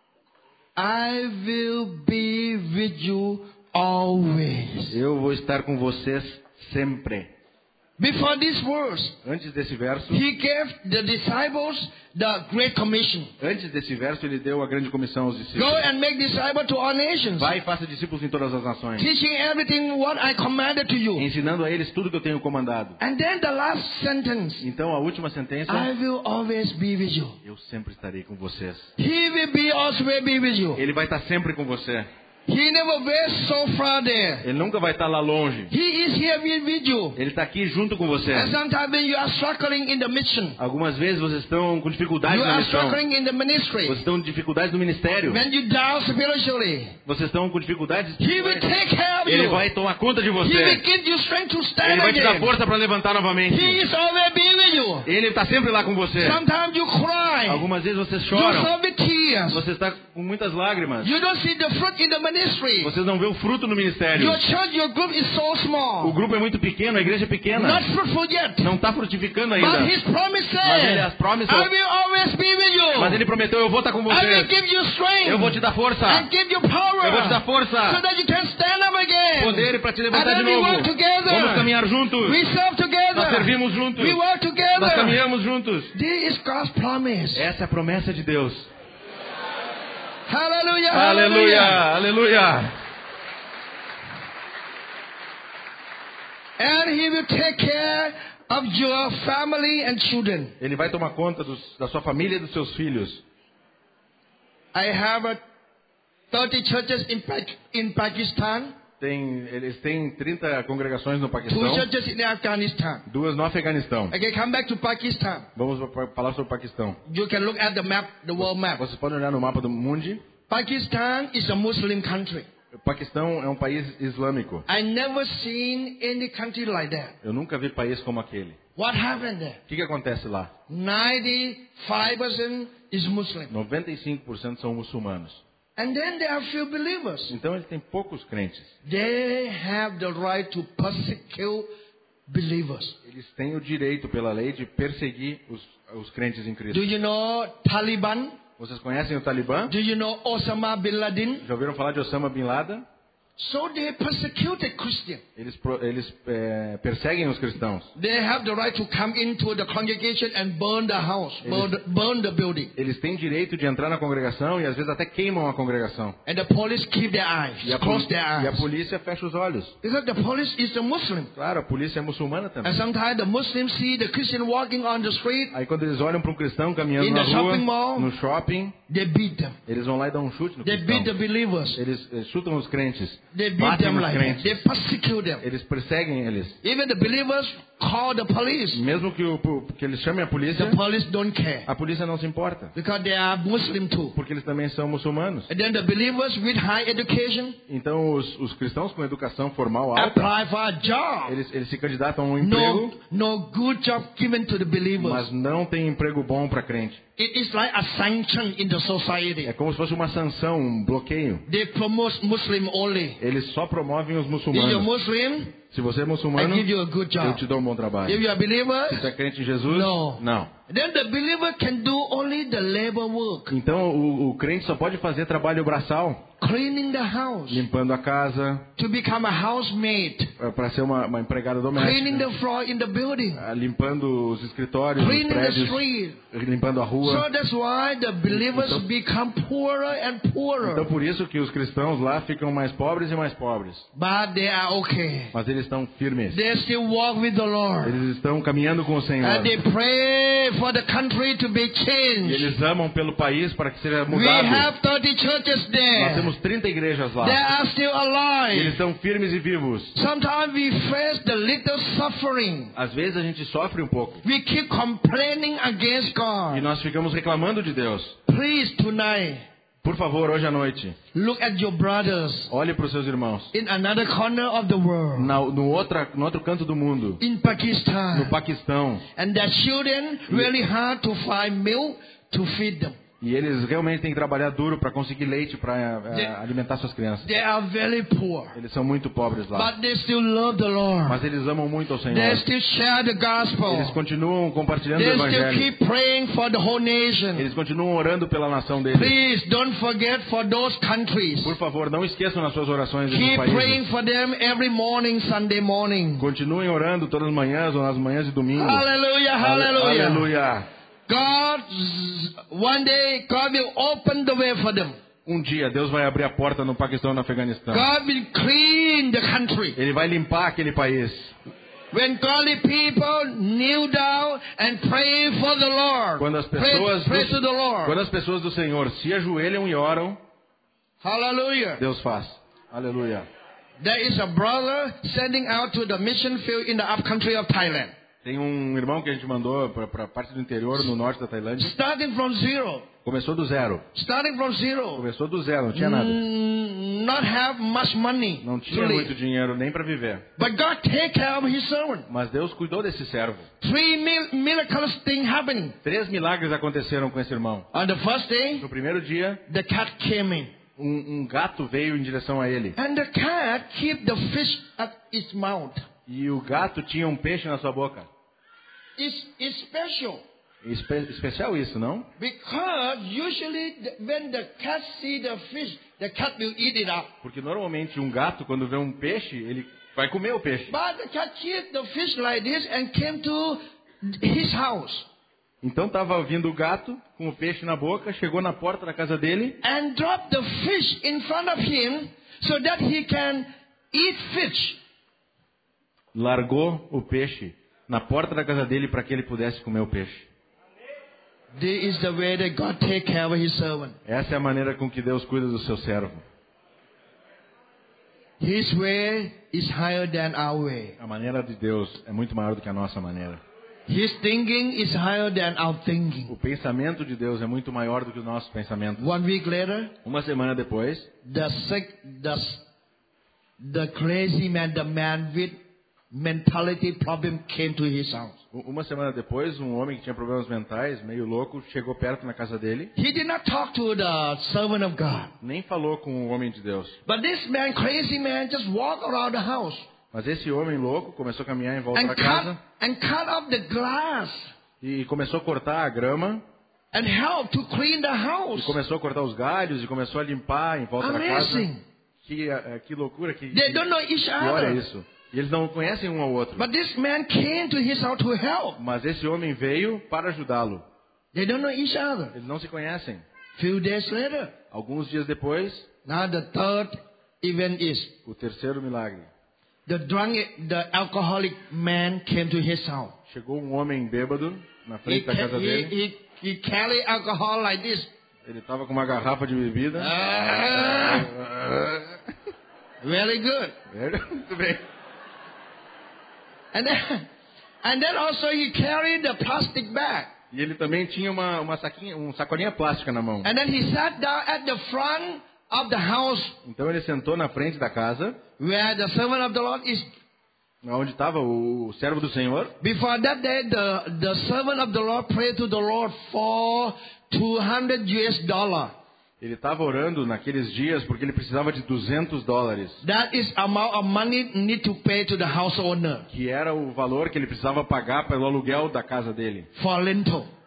I will be with you always. Eu vou estar com vocês sempre. Before this verse, Antes desse verso, he gave the disciples the Great Commission. antes desse verso, ele deu a grande comissão aos Go discípulos. and make disciples to all nations, Vai e faça discípulos em todas as nações, teaching everything what I commanded to you. ensinando a eles tudo que eu tenho comandado. And then the last sentence, Então, a última sentença, I will always be with you. eu sempre estarei com vocês. He will be also will be with you. Ele vai estar sempre com você. He never waits so far there. Ele nunca vai estar lá longe. He is here with, with you. Ele está aqui junto com você. And sometimes when you are struggling in the mission, Algumas vezes vocês estão com dificuldades you na are missão. struggling in the ministry, Vocês estão com dificuldades no ministério. when you down spiritually, Vocês estão com dificuldades. He will take care of Ele you. vai tomar conta de He will você. give you strength to stand Ele vai te dar again. força para levantar novamente. He is always be with you. Ele está sempre lá com você. Sometimes you cry. Algumas vezes vocês You choram. stop with tears. Você está com muitas lágrimas. You don't see the fruit in the ministry. Vocês não vê o fruto no ministério. Your church, your group is so O small. grupo é muito pequeno, a igreja é pequena. Not fruitful yet. Não está frutificando But ainda. His promise Mas ele says, as promised. I will always be with you. Mas ele prometeu, eu vou estar com I will você. give you strength. Eu vou te dar força. And give you power. Eu vou te dar força. So that you can stand up again. Poder para te And levantar de then we novo. work together. Vamos caminhar juntos. We serve together. Nós servimos juntos. We work Nós together. caminhamos juntos. This is God's promise. Essa é a promessa de Deus. Hallelujah. Aleluia, aleluia. And He will take care of your family and children. Ele vai tomar conta dos, da sua família e dos seus filhos. I have a thirty churches in, Pa- in Pakistan, Tem, eles têm trinta congregações no two Paquistão, churches in Afghanistan. duas no Afeganistão. Okay, come back to Pakistan. Vamos pa- falar sobre o Paquistão. You can look at the map, the world map. Vocês podem olhar no mapa do mundo. Pakistan is a Muslim country. O Paquistão é um país islâmico. I never seen any country like that. Eu nunca vi país como aquele. What happened there? O que, que acontece lá? ninety-five percent is Muslim. noventa e cinco por cento são muçulmanos. And then there are few believers. Então eles têm poucos crentes. They have the right to persecute believers. Eles têm o direito pela lei de perseguir os, os crentes em Cristo. Do you know Taliban? Vocês conhecem o Talibã? Do you know Osama bin Laden? Já ouviram falar de Osama Bin Laden? So they persecuted Christians. Eles, pro- eles é, perseguem os cristãos. They have the right to come into the congregation and burn the house, burn the, burn the building. Eles têm direito de entrar na congregação e às vezes até queimam a congregação. And the police keep their eyes, E a, close poli- their e a eyes. polícia fecha os olhos. Because the police is a Muslim. Claro, a polícia é muçulmana também. And sometimes the Muslims see the Christian walking on the street, Aí quando eles olham para um cristão caminhando In na the rua, shopping mall. no shopping, they beat them. eles vão lá e dão um chute no They beat the cristão. believers. Eles, eles chutam os crentes. They beat Batem them nos like that. crentes. They persecute them. Eles perseguem eles. Even the believers call the police. Mesmo que, o, que eles chamem a polícia, The police don't care. a polícia não se importa. Because they are Muslim too. Porque eles também são muçulmanos. And then the believers with high education Então os, os cristãos com educação formal alta, apply for a job. eles, eles se candidatam a um emprego, No, no good job given to the believers. mas não tem emprego bom para crente. It is like a sanction in the society. É como se fosse uma sanção, um bloqueio. They promote Muslim only. Eles só promovem os If you're muçulmanos. Muslim, Se você é I muçulmano, give you a good eu job. te dou um bom If trabalho. you are a believer, Se você é crente em Jesus, No. não. Then the believer can do only the labor work, Então o, o crente só pode fazer trabalho braçal, cleaning the house, limpando a casa, to become a housemaid, para ser uma, uma empregada cleaning doméstica, the floor in the building, ah, limpando os escritórios, os cleaning the prédios, street. limpando a rua. So that's why the believers Então- become poorer and poorer. Então por isso que os cristãos lá ficam mais pobres e mais pobres. But they are okay. Mas eles estão firmes. They still walk with the Lord. Eles estão caminhando com o Senhor. And they pray for the country to be E changed. eles amam pelo país para que seja We mudado. have thirty churches Nós there. temos trinta igrejas They lá. are still E eles alive. estão firmes e vivos. Sometimes we face the little suffering. Às vezes a gente sofre um pouco. We keep complaining against E God. nós ficamos reclamando de Deus. Please tonight, Por favor, hoje à noite, look at your brothers olhe para os seus irmãos. in another corner of the world. Na, no, outra, no outro canto do mundo. In No Pakistan. Paquistão. And their children really hard to find milk to feed them. E eles realmente têm que trabalhar duro para conseguir leite para eh, alimentar suas crianças. They are very poor. Eles são muito pobres lá. But they still love the Lord. Mas eles amam muito ao They Senhor. still share the Eles gospel. continuam compartilhando o They still Evangelho. keep praying for the whole nation. Eles continuam orando pela nação deles. Please don't forget for those countries. Por favor, não esqueçam nas suas orações desses Keep praying países. for them every morning, Sunday morning. Continuem orando todas as manhãs ou nas manhãs de domingo. Hallelujah, Ale- hallelujah. Aleluia. God, one day, God will open the way for them. Um dia Deus vai abrir a porta no Paquistão e no Afeganistão. God will clean the country. Ele vai limpar aquele país. When godly people kneel down and pray for the Lord. Quando as Pray, pessoas pray do, to the Lord. quando as pessoas do Senhor se ajoelham e oram, Hallelujah. Deus faz. Aleluia. There is a brother sending out to the mission field in the upcountry of Thailand. Tem um irmão que a gente mandou para a parte do interior, no norte da Tailândia. Starting from zero. Começou do zero. Starting from zero. Começou do zero, não tinha nada. Mm, not have much money Não to tinha live. muito dinheiro nem para viver. But God take care of his servant. Mas Deus cuidou desse servo. Three mil- miraculous things happening. Três milagres aconteceram com esse irmão. On the first day, No primeiro dia, the cat came in. um, um gato veio em direção a ele. And the cat keep the fish at its mouth. E o gato tinha um peixe na sua boca. It's, it's special. Espe- especial isso, não? Because usually the, when the cat see the fish, the cat will eat it up. Porque normalmente um gato, quando vê um peixe, ele vai comer o peixe. But the cat keep the fish like this and came to his house. Então estava vindo o gato com o peixe na boca, chegou na porta da casa dele And dropped the fish in front of him so that he can eat fish. largou o peixe na porta da casa dele para que ele pudesse comer o peixe. This is the way that God take care of his servant. Essa é a maneira com que Deus cuida do seu servo. His way is higher than our way. A maneira de Deus é muito maior do que a nossa maneira. His thinking is higher than our thinking. O pensamento de Deus é muito maior do que os nossos pensamentos. One week later, Uma semana depois, the sick, the, the crazy man, the man with mentality problem came to his house. uma semana depois, um homem que tinha problemas mentais, meio louco, chegou perto na casa dele. He did not talk to the servant of God. Nem falou com o homem de Deus. But this man, crazy man, just walked around the house Mas esse homem louco começou a caminhar em volta and da cut, casa and cut off the glass e começou a cortar a grama and help to clean the e house. começou a cortar os galhos e começou a limpar em volta da casa. Amazing. Que, eh, que loucura, que, They que, don't know each que hora é other. isso. E eles não conhecem um ao outro. But this man came to his house to help. Mas esse homem veio para ajudá-lo. They don't know each other. Eles não se conhecem. Few days later, Alguns dias depois, now the third event is o terceiro milagre. the drunk, the alcoholic man came to his house. Chegou um homem bêbado na He, frente da ca- casa he, dele. he, he carried alcohol like this. Ele estava com uma garrafa de bebida. Ah, very good. Muito bem. And then, and then also he carried the plastic bag. E ele também tinha uma, uma saquinha, um sacolinha plástica na mão. And then he sat down at the front of the house Então ele sentou na frente da casa, where the servant of the Lord is. onde estava o servo do Senhor. Before that day, the, the servant of the Lord prayed to the Lord for two hundred U S dollar. Ele estava orando naqueles dias porque ele precisava de duzentos dólares. That is amount of money need to pay to the house owner Que era o valor que ele precisava pagar pelo aluguel da casa dele. for rental.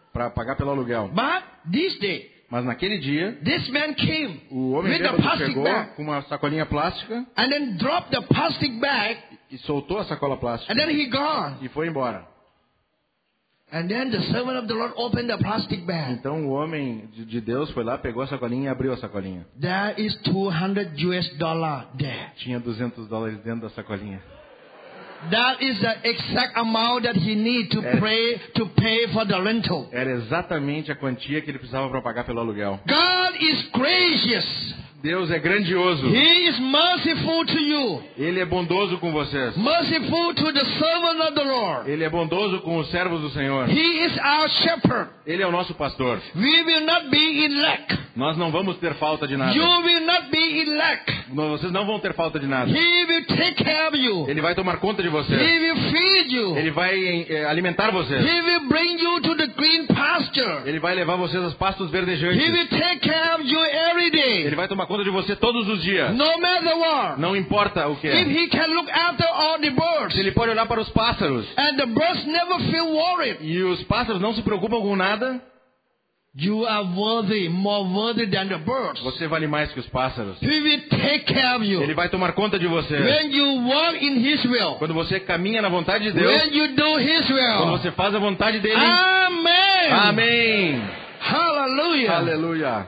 para pagar pelo aluguel. But this day, Mas naquele dia, this man came o homem with a bêbado plastic chegou bag com uma sacolinha plástica and then dropped the plastic bag e soltou a sacola plástica and then he gone. e foi embora. And then the servant of the Lord opened the plastic bag. Então o homem de de Deus foi lá, pegou a sacolinha e abriu a sacolinha. There is two hundred U S dollar there. Tinha duzentos dólares dentro da sacolinha. That is the exact amount that he need to É. pay to pay for the rental. Era exatamente a quantia que ele precisava para pagar pelo aluguel. God is gracious. Deus é grandioso. He is merciful to you. Ele é bondoso com vocês. Merciful to the servant of the Lord. Ele é bondoso com os servos do Senhor. He is our shepherd. Ele é o nosso pastor. We will not be in lack. Nós não vamos ter falta de nada. You will not be in lack. Não- Vocês não vão ter falta de nada. He will take care of you. Ele vai tomar conta de He vocês. will feed you. Ele vai eh, alimentar vocês. He will bring you to the green pasture. Ele vai levar vocês aos pastos He verdejantes. will take care of you every day. Ele vai tomar conta de você todos os dias. No matter what. Não importa o que If é. he can look after all the birds. Se ele pode olhar para os pássaros And the birds never feel worried. e os pássaros não se preocupam com nada, You are worthy, more worthy than the birds. você vale mais que os pássaros. He will take care of you. Ele vai tomar conta de você. When you walk in His will. Quando você caminha na vontade de Deus, When you do His quando will. você faz a vontade dele. Amen. Amém. Hallelujah. Aleluia.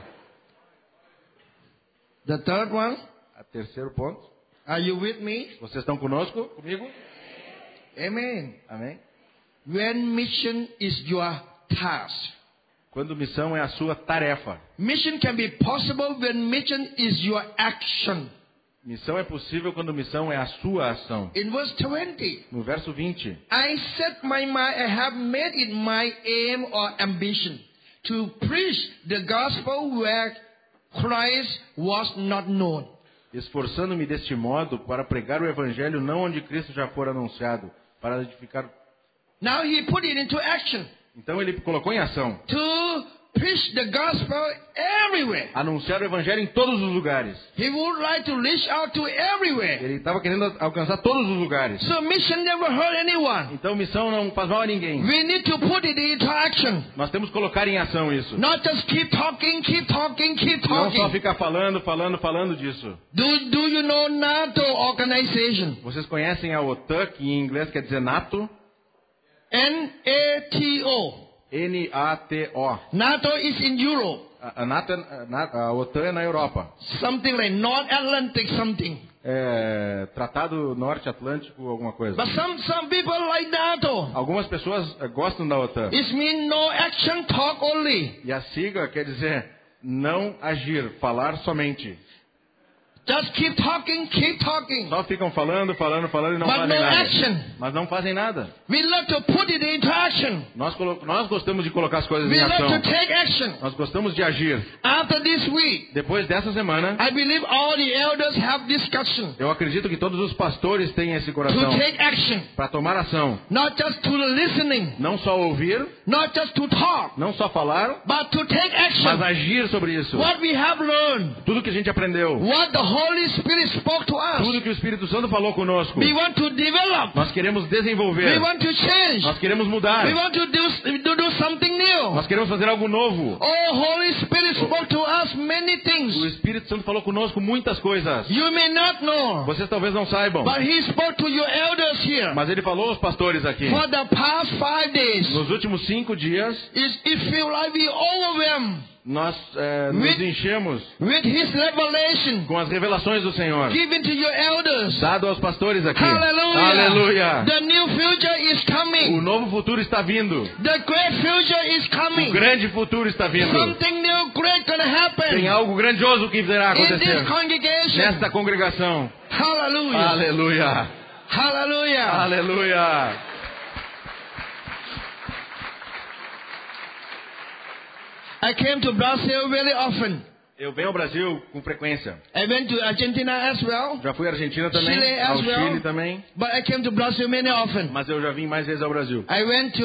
The third one. A terceiro ponto. Are you with me? Vocês estão conosco? Comigo? Amen. Amém. When mission is your task. Quando missão é a sua tarefa. Mission can be possible when mission is your action. Missão é possível quando missão é a sua ação. In verse twenty. No verso vinte. I set my mind, I have made it my aim or ambition to preach the gospel where Christ was not known. Esforçando-me deste modo para pregar o evangelho não onde Cristo já for anunciado, para edificar. Now he put it into action. Então ele colocou em ação. To preach the gospel everywhere. Anunciar o evangelho em todos os lugares. He would like to reach out to everywhere. Ele estava querendo alcançar todos os lugares. So mission never hurt anyone. Então missão não faz mal a ninguém. We need to put it into action. Nós temos que colocar em ação isso. Not just keep talking, keep talking, keep Não só talking. ficar falando, falando, falando disso. Do, do you know NATO organization? Vocês conhecem a OTAN, que em inglês quer dizer NATO? N A T O. N A T O. NATO is in Europe. A, a, NATO, a, Na- a OTAN é na Europa. Something like North Atlantic something. É, Tratado Norte Atlântico, alguma coisa. But some, some people like NATO. Algumas pessoas eh, gostam da OTAN. It means no action, talk only. E a sigla quer dizer não agir, falar somente. Just keep talking, keep talking. Só ficam falando, falando, falando e não But fazem no nada. action. Mas não fazem nada. We love to put it into action. Nós, colo- nós gostamos de colocar as coisas We em love ação. to take action. Nós gostamos de agir. After this week, Depois dessa semana, I believe all the elders have discussion eu acredito que todos os pastores têm esse to coração take action. para tomar ação. Not just to the listening, Não só ouvir, not just to talk, não só falar, but to take mas action. agir sobre isso. What we have learned, Tudo que a gente aprendeu, what the Holy Spirit spoke to us, tudo que o Espírito Santo falou conosco, we want to develop. nós queremos We desenvolver, want to change. nós queremos mudar, We want to do, to do something new. nós queremos fazer algo novo. Oh, Holy Spirit spoke to us many O things. Espírito Santo falou conosco muitas coisas. You may not know, Vocês talvez não saibam, but He spoke to your elders here. mas ele falou aos pastores aqui. For the past five days, Nos últimos cinco dias, it, it feels like we overwhelmed nós eh, nos With- enchemos with His revelation com as revelações do Senhor, given to your elders. dado aos pastores aqui. Hallelujah. Aleluia! The new future is O coming. novo futuro está vindo. The great future is O coming. grande futuro está vindo. Something new great gonna Tem happen algo grandioso que irá in this acontecer congregation. nesta congregação. Hallelujah. Aleluia! Hallelujah. Aleluia! I came to Brazil very often. Eu venho ao Brasil com frequência. I went to Argentina as well, Já fui à Argentina também, Chile as ao well. Chile também, but I came to Brazil many often. mas eu já vim mais vezes ao Brasil. I went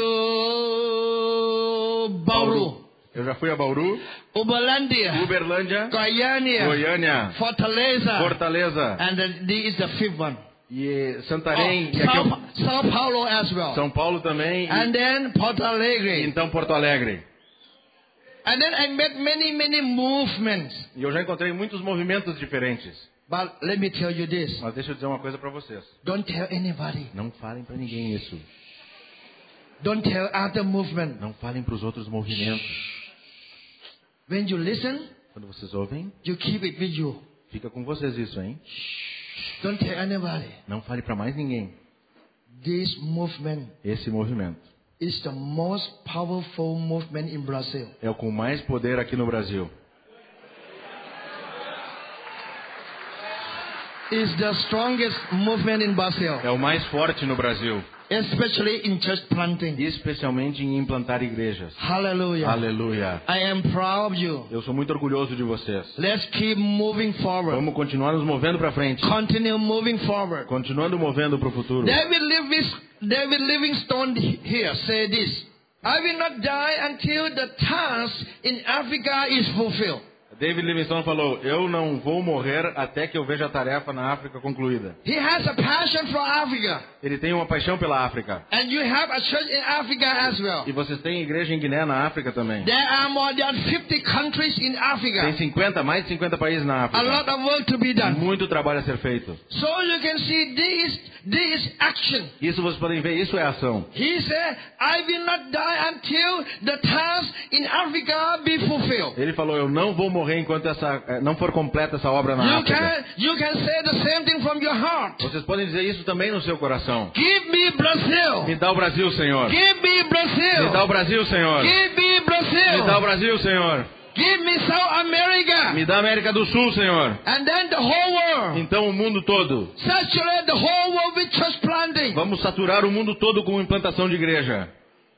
to Bauru, Eu já fui a Bauru, Uberlândia, Uberlândia, Goiânia, Goiânia, Fortaleza, Fortaleza and then this is the fifth one. e Santarém. Oh, E aqui Sao, eu... Pa- São Paulo as well. São Paulo também. E, And then Porto Alegre. então Porto Alegre. And then I met many, many movements. E eu já encontrei muitos movimentos diferentes. But let me tell you this. Mas deixa eu dizer uma coisa para vocês. Don't tell anybody. Não falem para ninguém isso. Don't tell other movement. Não falem para os outros movimentos. When you listen, Quando vocês ouvem, you keep it with you. fica com vocês isso, hein? Don't tell anybody. Não fale para mais ninguém. This movement Esse movimento is the most powerful movement in Brazil. é o com mais poder aqui no Brasil. It's the strongest movement in Brazil, É o mais forte no Brasil. especially in church planting. Especialmente em implantar igrejas. Hallelujah. Aleluia. I am proud of you. Eu sou muito orgulhoso de vocês. Let's keep moving forward. Vamos continuar nos movendo para frente. Continue moving forward. Continuando movendo para o futuro. David, Livis, David Livingstone here say this. I will not die until the task in Africa is fulfilled. David Livingstone falou, eu não vou morrer até que eu veja a tarefa na África concluída. He has a passion for Africa. Ele tem uma paixão pela África. And you have a church in Africa as well. E vocês têm igreja em Guiné, na África também. There are more than fifty countries in Tem Africa. cinquenta, mais de cinquenta países na A África. lot of work to be done. Muito trabalho a ser feito. So you can see this, this action. Isso vocês podem ver, isso é ação. He said, I will not die until the task in Africa be fulfilled. Ele falou, eu não vou morrer enquanto essa, eh, não for completa essa obra na You África. can, you can say the same thing from your heart. Vocês podem dizer isso também no seu coração. Give me Brazil. Me dá o Brasil, Senhor. Give me Brazil. Me dá o Brasil, Senhor. Give me Brazil. Me dá o Brasil, Senhor. Give me South America. Me dá a América do Sul, Senhor. And then the whole world. Então o mundo todo. Saturate the whole world with church planting. Vamos saturar o mundo todo com implantação de igreja.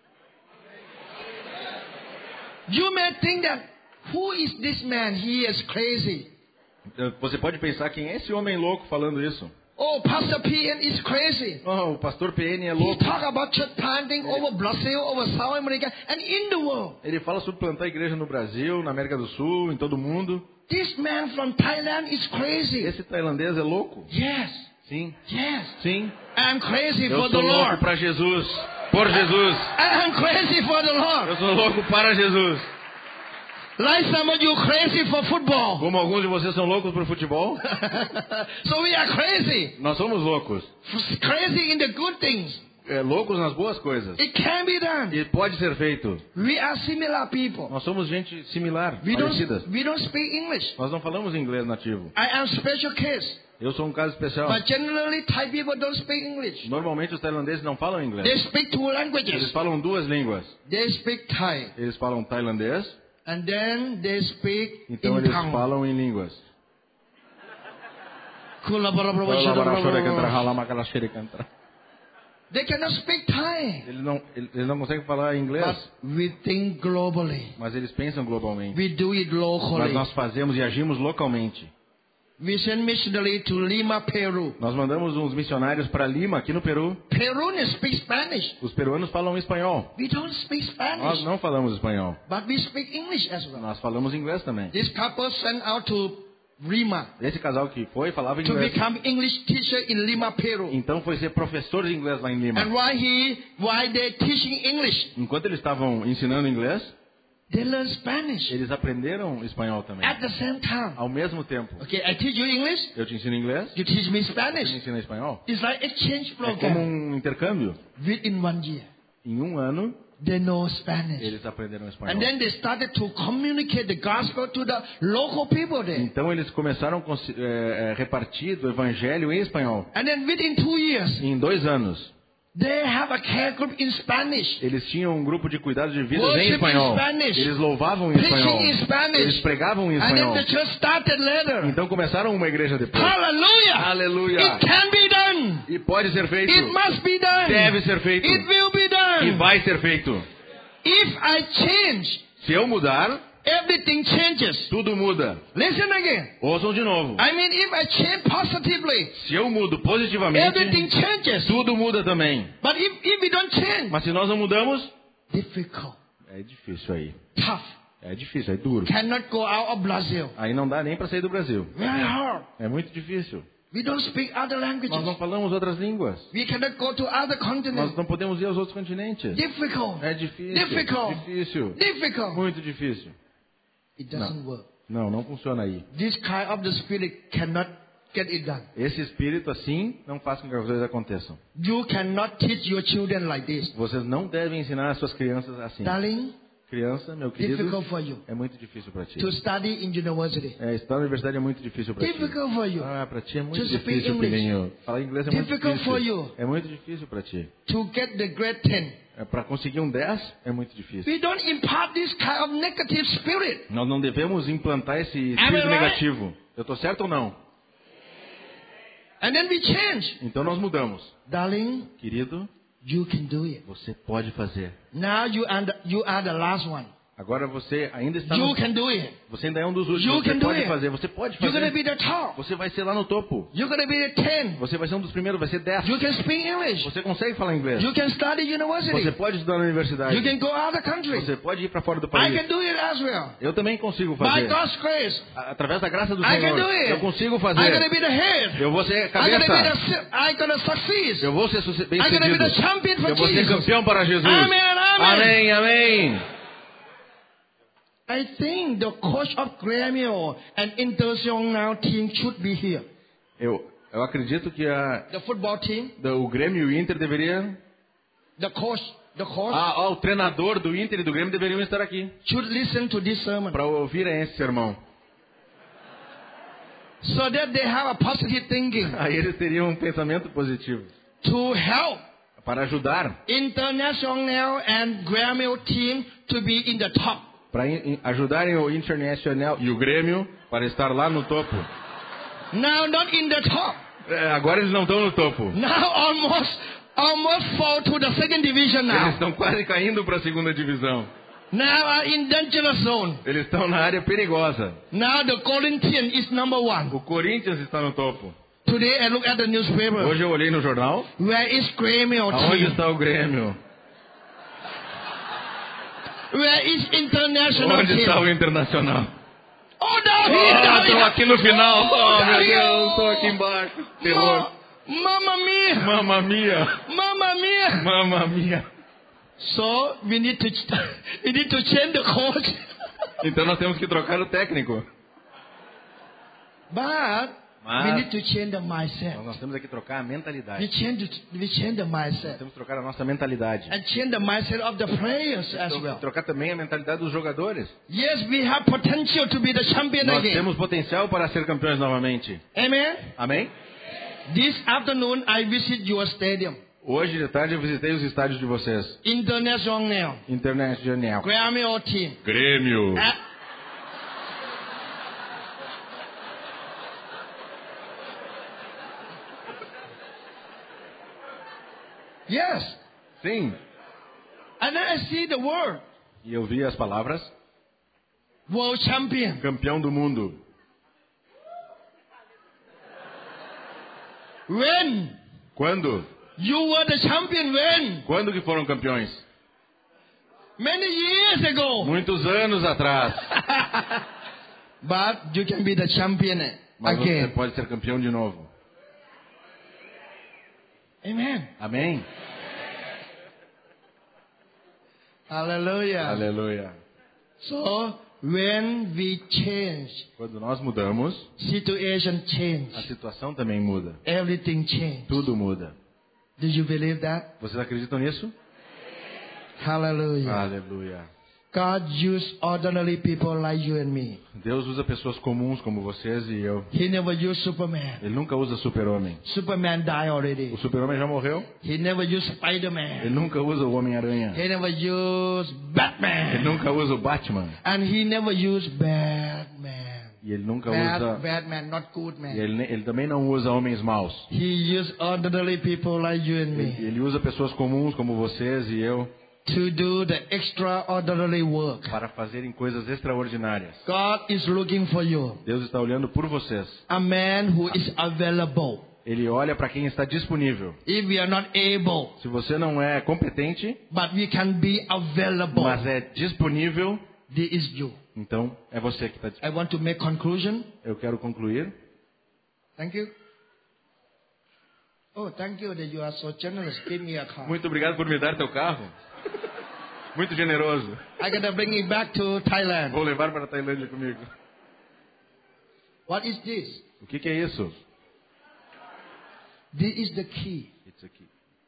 You may think that, who is this man? He is crazy. Você pode pensar, quem é esse homem louco falando isso? Oh, Pastor P N is crazy. Oh, o pastor P N é He louco. talk about church planting over Brazil, over South America, and in the world. Ele fala sobre plantar igreja no Brasil, na América do Sul, em todo mundo. This man from Thailand is crazy. Esse tailandês é louco? Yes, Sim. yes. Sim. I'm crazy Eu for the sou louco Lord. para Jesus. Por Jesus. I'm crazy for the Lord. Eu sou louco para Jesus. Like some of you crazy for football. Como alguns de vocês são loucos por futebol, So we are crazy. nós somos loucos. Crazy in the good things. É, loucos nas boas coisas. It can be done. E pode ser feito. We are similar people. Nós somos gente similar, We parecidas. don't, we don't speak English. Nós não falamos inglês nativo. I am special case. Eu sou um caso especial. But generally Thai people don't speak English. Normalmente os tailandeses não falam They inglês. speak two languages. Eles falam duas línguas. They speak Thai. Eles falam tailandês, And then they speak então in eles tongue. falam em línguas. They cannot speak Thai. Eles não, eles não conseguem falar inglês, But we think globally. mas eles pensam globalmente. We do it Mas locally. nós fazemos e agimos localmente. We send missionary to Lima, Peru. Nós mandamos uns missionários para Lima, aqui no Peru. Peruvians speak Spanish. Os peruanos falam espanhol. We don't speak Nós Spanish. não falamos espanhol. But we speak English as well. Nós falamos inglês também. This couple sent out to Lima Esse casal que foi falava to inglês. become English teacher in Lima, Peru. Então foi ser professor de inglês lá em Lima. And while he, while they teaching English, Enquanto eles estavam ensinando inglês, they learn Spanish eles aprenderam espanhol também. at the same time. Ao mesmo tempo. Okay, I teach you English, Eu te ensino inglês, you teach me você me Spanish. ensina espanhol. It's like exchange É como program. um intercâmbio. Within one year, Em um ano, they know Spanish. eles aprenderam espanhol. And then they started to communicate the gospel to the local people there. Então eles começaram a consi- é, é, repartir o evangelho em espanhol. And then within two years, Em dois anos, they have a care group in Spanish. eles tinham um grupo de cuidados de vidas Worship em espanhol. in Spanish. Eles louvavam em espanhol. Preaching in Spanish. Eles pregavam em And espanhol. then the church started later. Então começaram uma igreja depois. Hallelujah! Aleluia! It can be done. E pode ser feito. It must be done. Deve ser feito. It will be E done. vai ser feito. If I change, Se eu mudar, everything changes. tudo muda. Listen again. Ouçam de novo. I mean, if I change positively, Se eu mudo positivamente, everything changes. tudo muda também. But if, if we don't change, Mas se nós não mudamos, difficult, é difícil aí. tough, É difícil, é duro. cannot go out of Brazil. Aí não dá nem para sair do Brasil. Very hard. É muito difícil. We don't speak other languages. Nós não falamos outras línguas. We cannot go to other Nós continents. não podemos ir aos outros continentes. Difficult. É difícil. Difficult. Difícil. Difficult. Muito difícil. It doesn't work. Não, não funciona aí. This kind of the spirit cannot get it done. Esse espírito assim não faz com que as coisas aconteçam. You cannot teach your children like this. Vocês não devem ensinar as suas crianças assim. Darling, Criança, meu querido, difficult for you é muito difícil para ti. to study in university. É, estar na universidade é muito difícil para ti. Difficult for you Ah, para ti é muito to speak difícil, English. filhinho. Falar inglês é muito Difficult for difícil. you É muito difícil para ti. to get the grade ten. É, para conseguir um dez é muito difícil. We don't impart this kind of negative spirit. Nós não devemos implantar esse Am I espírito right? negativo. Eu estou certo ou não? And then we change. Então nós mudamos. Darling, Querido, you can do it. você pode fazer. Now you are the, you are the last one. Agora você ainda está You no... can do it. Você ainda é um dos últimos. You Você can do pode it. fazer. Você pode You're going to fazer. be the top. Você vai ser lá no topo. You're going to be the ten. Você vai ser um dos primeiros. Vai ser dez. You can speak English. Você consegue falar inglês. You can study university. Você pode estudar na universidade. You can go other countries. Você pode ir para fora do I país. can do it as well. Eu também consigo By fazer. God's grace, A- Através da graça do I can Senhor. do it. Eu consigo I'm going to fazer. be the head. Eu vou ser I'm going to be the cabeça. su- I'm going to succeed. Eu vou ser suce- bem I'm going to be the sucedido. champion for Eu vou ser Jesus. campeão para Jesus. Amen, amen. Amém, amém. I think the coach of Grêmio and International team should be here. Eu, eu acredito que a, The football team, da- o Grêmio e o Inter deveriam... the coach, the coach Ah, ah, o treinador do Inter e do Grêmio deveriam estar aqui should listen to this sermon para ouvir esse sermão. so that they have a positive thinking Aí eles teriam um pensamento positivo to help para ajudar, International and Grêmio team to be in the top. para in- in- ajudarem o Internacional e o Grêmio para estar lá no topo. Now not in the top. É, agora eles não estão no topo. Now almost almost fall to the second division Eles now. estão quase caindo para a segunda divisão. Now are in dangerous zone. Eles estão na área perigosa. Now the Corinthians is number one. O Corinthians está no topo. Today I look at the newspaper. Hoje eu olhei no jornal. Where is Grêmio Aonde team? está o Grêmio? Where is International Onde team? está o Internacional? Oh, down here, Ah, down estou here. aqui no final. Oh, Oh, down meu here. Deus, estou aqui embaixo. Terror. Ma- Mamma mia. Mamma mia. Mamma mia. Mamma mia. So we need to we need to change the coach. Então nós temos que trocar o técnico. But Mas- we need to change the Então mindset. nós temos aqui que trocar a We mentalidade. change the, we change the mindset Temos que trocar a nossa mentalidade. and change the mindset of the players as Temos que well. trocar também a mentalidade dos jogadores. Yes, we have potential to be the champion Nós again. temos potencial para ser campeões novamente. Amen. Amém? This afternoon I visit your stadium, Hoje de tarde eu visitei os estádios de vocês. International Internacional. Grêmio team. Grêmio. Uh, yes. Sim. And then I see the word E eu vi as palavras. world champion. Campeão do mundo. When Quando? you were the champion when? Quando que foram campeões? Many years ago. Muitos anos atrás. But you can be the champion Mas você again. pode ser campeão de novo. Amen. Amém? Hallelujah. Aleluia. So when we change, Quando nós mudamos, situation a change, situação também muda. everything change. Tudo muda. Do you believe that? Vocês acreditam nisso? Hallelujah. Aleluia. God used ordinary people like you and me. Deus usa pessoas comuns como vocês e eu. He never used Superman. Ele nunca usa super-homem. Superman died already. O super-homem já morreu. He never used Ele Spider-Man. nunca usa o Homem-Aranha. He never used Ele Batman. nunca usa o Batman. And he never used Batman. E ele nunca Bad, usa... Batman, not good E man. ele, ele também não usa homens maus. He used ordinary people like you and Ele, me ele usa pessoas comuns como vocês e eu to do the extraordinary work. para fazerem coisas extraordinárias. God is looking for you. Deus está olhando por vocês. A man who is available. Ele olha para quem está disponível. If we are not able, Se você não é competente, but we can be available, mas é disponível, this is you. então é você que está disponível. I want to make conclusion. Eu quero concluir. Thank you. Oh, thank you that you are so generous. Give me a car. Muito obrigado por me dar teu carro. Muito generoso. I'm gonna bring it back to Thailand. Vou levar para a Tailândia comigo. What is this? O que, que é isso? This is the key. It's a key.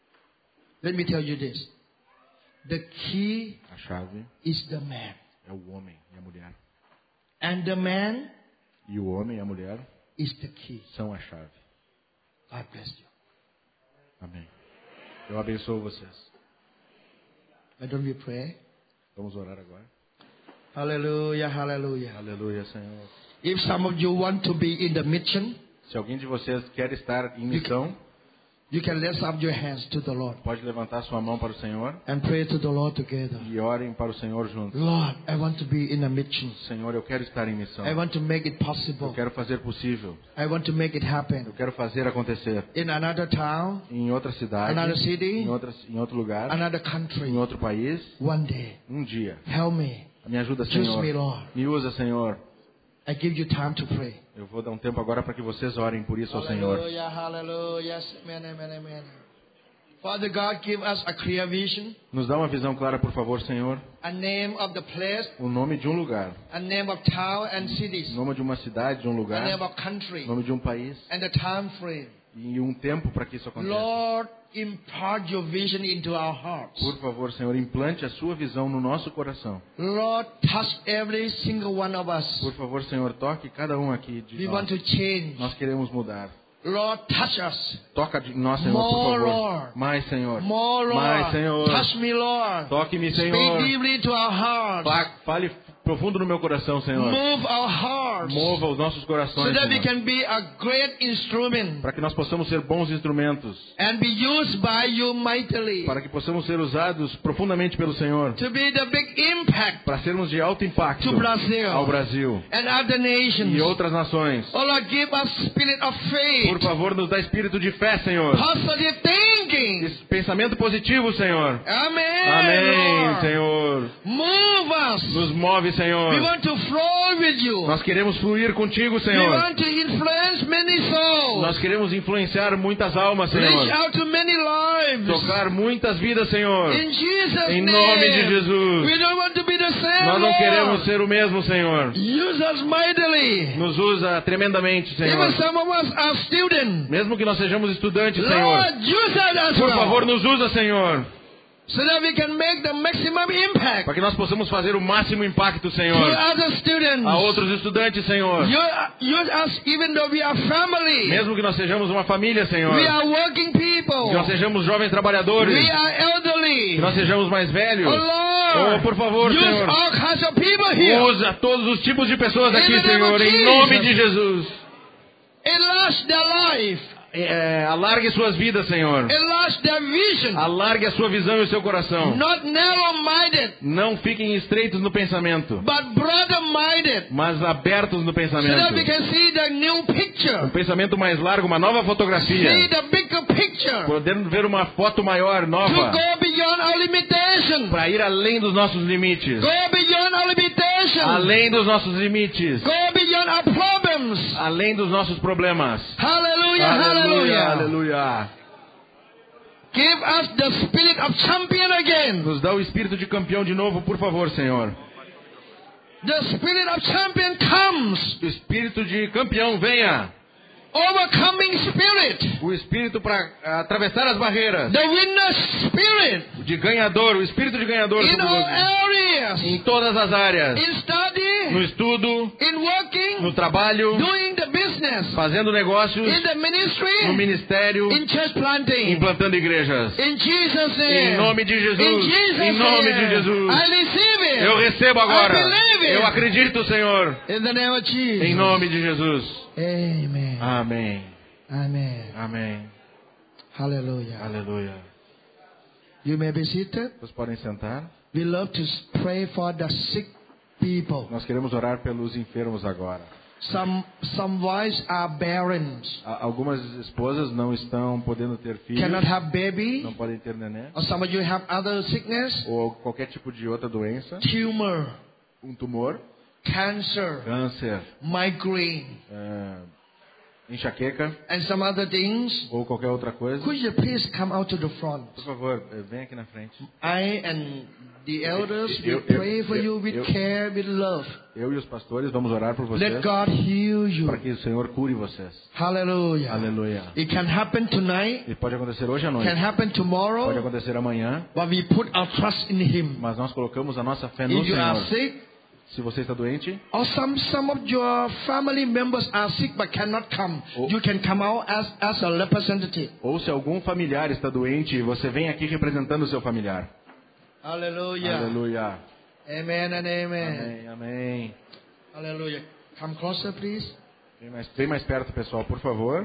Let me tell you this. The key A chave is the man. é o homem e a mulher. And the man E o homem e a mulher is the key. são a chave. God bless you. Amém. Eu abençoo vocês. Why don't we pray? Vamos orar agora. Hallelujah, hallelujah. Aleluia, Senhor. If some of you want to be in the mission, Se alguém de vocês quer estar em missão, you can lift up your hands to the Lord pode levantar sua mão para o Senhor and pray to the Lord together. e orem para o Senhor juntos. Lord, I want to be in a mission. Senhor, eu quero estar em missão. I want to make it Eu possible. quero fazer possível. I want to make it Eu happen. quero fazer acontecer. In another town, Em outra cidade, another city, em, outras, em outro lugar, another em country. outro país, One day, um dia. help me. Me ajuda, Choose Senhor. me, Lord. Me usa, Senhor. I give you time to pray. Eu vou dar um tempo agora para que vocês orem por isso ao Senhor. Hallelujah, hallelujah. Amen, amen, amen. Father God, give us a clear vision, Nos dá uma visão clara, por favor, Senhor. a name of the place, O nome de um lugar. a name of town and cities, O nome de uma cidade, de um a lugar. name of country, O nome de um país. and the time frame. E um tempo para que isso aconteça. Lord, impart your vision into our hearts. Por favor, Senhor, implante a sua visão no nosso coração. Lord, touch every single one of us. Por favor, Senhor, toque cada um aqui de We want nós. to change. Nós queremos mudar. Lord, touch us. Toca de nós, Senhor, More, por favor. Lord. Mais, Senhor. More, Lord. Mais, Senhor. Touch me, Lord. Toque-me, Speak Senhor. deeply to our hearts. Fa- Fale profundo no meu coração, Senhor. Move our hearts. Mova os nossos So corações, that we Senhor. can be a great instrument Para que nós possamos ser bons instrumentos. and be used by you mightily Para que possamos ser usados profundamente pelo Senhor. to be the big impact Para sermos de alto impacto to Brazil ao Brasil and other nations. e outras nações. Oh Lord, give us spirit of Por faith, favor, nos dá espírito de fé, Senhor. positive thinking. Esse pensamento positivo, Senhor. Amen. Amém, Lord. Senhor. Move us. Nos move, Senhor. We want to flow with you. Nós queremos fluir contigo, We Senhor. want to influence many souls. Nós queremos influenciar muitas almas, Reach Senhor. out to many lives. Tocar muitas vidas, Senhor. In Jesus' Em name. nome de Jesus. We don't want to be the same, Nós não Lord. queremos ser o mesmo, Senhor. Use us mightily. Nos usa tremendamente, Even Senhor. some of us are students. Mesmo que nós sejamos estudantes, Senhor. Lord, use us as Por well. favor, nos usa, Senhor. So that we can make the maximum impact Para que nós possamos fazer o máximo impacto, to Senhor. other students. A outros estudantes, Senhor. Use, use us even though we are family. Mesmo que nós sejamos uma família, Senhor. We are working people. Que nós sejamos jovens trabalhadores. We are elderly. Que nós sejamos mais velhos. Oh Lord, Oh, por favor, use Senhor. all kinds of people here. Usa todos os tipos de pessoas aqui, In the name Senhor. of Em nome Jesus. de Jesus. Enlarge their life. É, alargue suas vidas, Senhor. Enlarge their vision. Alargue a sua visão e o seu coração. Not narrow-minded, Não fiquem estreitos no pensamento, but broader-minded. mas abertos no So that we pensamento. can see the new Um picture. pensamento mais largo, uma nova See fotografia. the bigger picture. Podendo ver uma foto maior, To nova, go beyond our limitation. para ir além dos nossos limites. Go beyond our limitation. Além dos nossos limites. Go beyond our problems. Além dos nossos problemas. Hallelujah, Aleluia, hallelujah. aleluia. Give us the spirit of champion again. Nos dá o espírito de campeão de novo, por favor, Senhor. The spirit of champion comes. O espírito de campeão, venha. Overcoming spirit. O espírito para atravessar as barreiras. The winner spirit. De ganhador, o espírito de ganhador. In sobre all nós. areas. Em todas as áreas. In No study. estudo, In working. no trabalho, Doing the business. fazendo negócios, In the no ministry. ministério, In church planting. implantando igrejas. In Jesus' name. Em nome de Jesus. In Jesus' Em nome name. de Jesus. I receive it. Eu recebo agora. I believe it. Eu acredito, Senhor. In the name of Jesus. Em nome de Jesus. Amen. Amém. Amen. Amém. Hallelujah. Aleluia. You may be seated. Vocês podem sentar. We love to pray for the sick people. Nós queremos orar pelos enfermos agora. Some some wives are barren. A- Algumas esposas não estão podendo ter filhos. Cannot have baby. Não podem ter neném. Or some of you have other sickness. Ou qualquer tipo de outra doença. Tumor. Um tumor. Cancer. Câncer. Migraine. é, enxaqueca and some other things, ou qualquer outra coisa, could you please come out to the front? por favor, eh, vem aqui na frente. I and the elders Eu- will eu- pray for eu- you with eu- care, with love. Eu e os pastores vamos orar por vocês, Let God heal you. para que o Senhor cure vocês. Hallelujah. Aleluia. It can happen tonight, E pode acontecer hoje à noite, can happen pode tomorrow, acontecer amanhã, but we put our trust in Him. mas nós colocamos a nossa fé no If you are Senhor. sick, Se você está doente, or some some of your family members are sick but cannot come, Oh. you can come out as as a representative. ou se algum familiar está doente, você vem aqui representando o seu familiar. Hallelujah. Aleluia. Amen and amen. Amém, amém. Hallelujah. Come closer, please. Vem mais, vem mais perto, pessoal, por favor.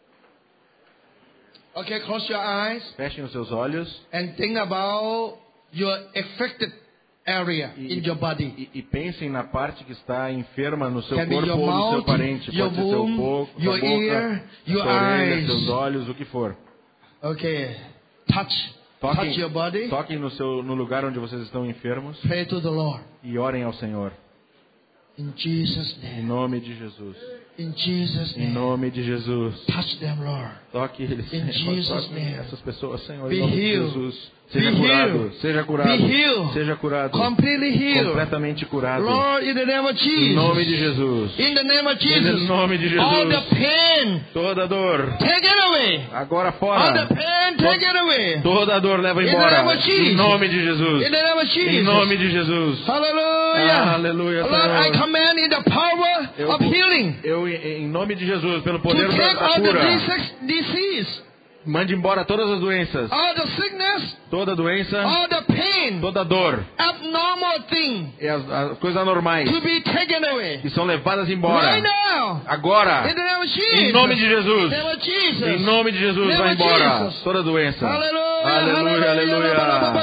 Okay, close your eyes Fechem os seus olhos and think about your affected area e, in your body. e, e pensem na parte que está enferma no seu Can be corpo your ou no seu mouth, parente. your Pode ser seu womb, corpo, sua your boca, ear, your sua orelha, eyes. seus olhos, o que for. Okay, touch, touch Toquem, your body. toquem no, seu, no lugar onde vocês estão enfermos Pray to the Lord e orem ao Senhor. in Jesus' Em name. nome de Jesus. In Jesus' Em name. nome de Jesus. Touch them, Lord. Toque eles, In Senhor. Jesus' Toque name. essas pessoas, Senhor. Be Em nome de healed. Jesus. Seja Be curado. healed. Seja curado. Be healed. Seja curado. Completely healed. Completamente curado. Lord, in the name of Em nome de Jesus. Jesus. In the name of Em Jesus. nome de All the Jesus. pain, Toda dor. take it away. Agora All the fora. pain, take it away. Toda dor leva In the embora. name of Jesus. Em nome de Jesus. In the name of Em Jesus. nome de Jesus. Hallelujah. Aleluia, Lord, I Senhor. command in the power Eu, of healing eu, em nome de Jesus, pelo to poder da, take da all the cura, disease, disease, mande embora todas as doenças. all the sickness, Toda doença, all the pain, toda dor. abnormal thing E as, as coisas anormais to be taken away. que são levadas embora. Right now. Agora. In the name of Jesus. Em nome de Jesus. Name of Jesus. Em nome de Jesus, Name vai of embora Jesus. toda doença. Hallelujah. Aleluia, aleluia.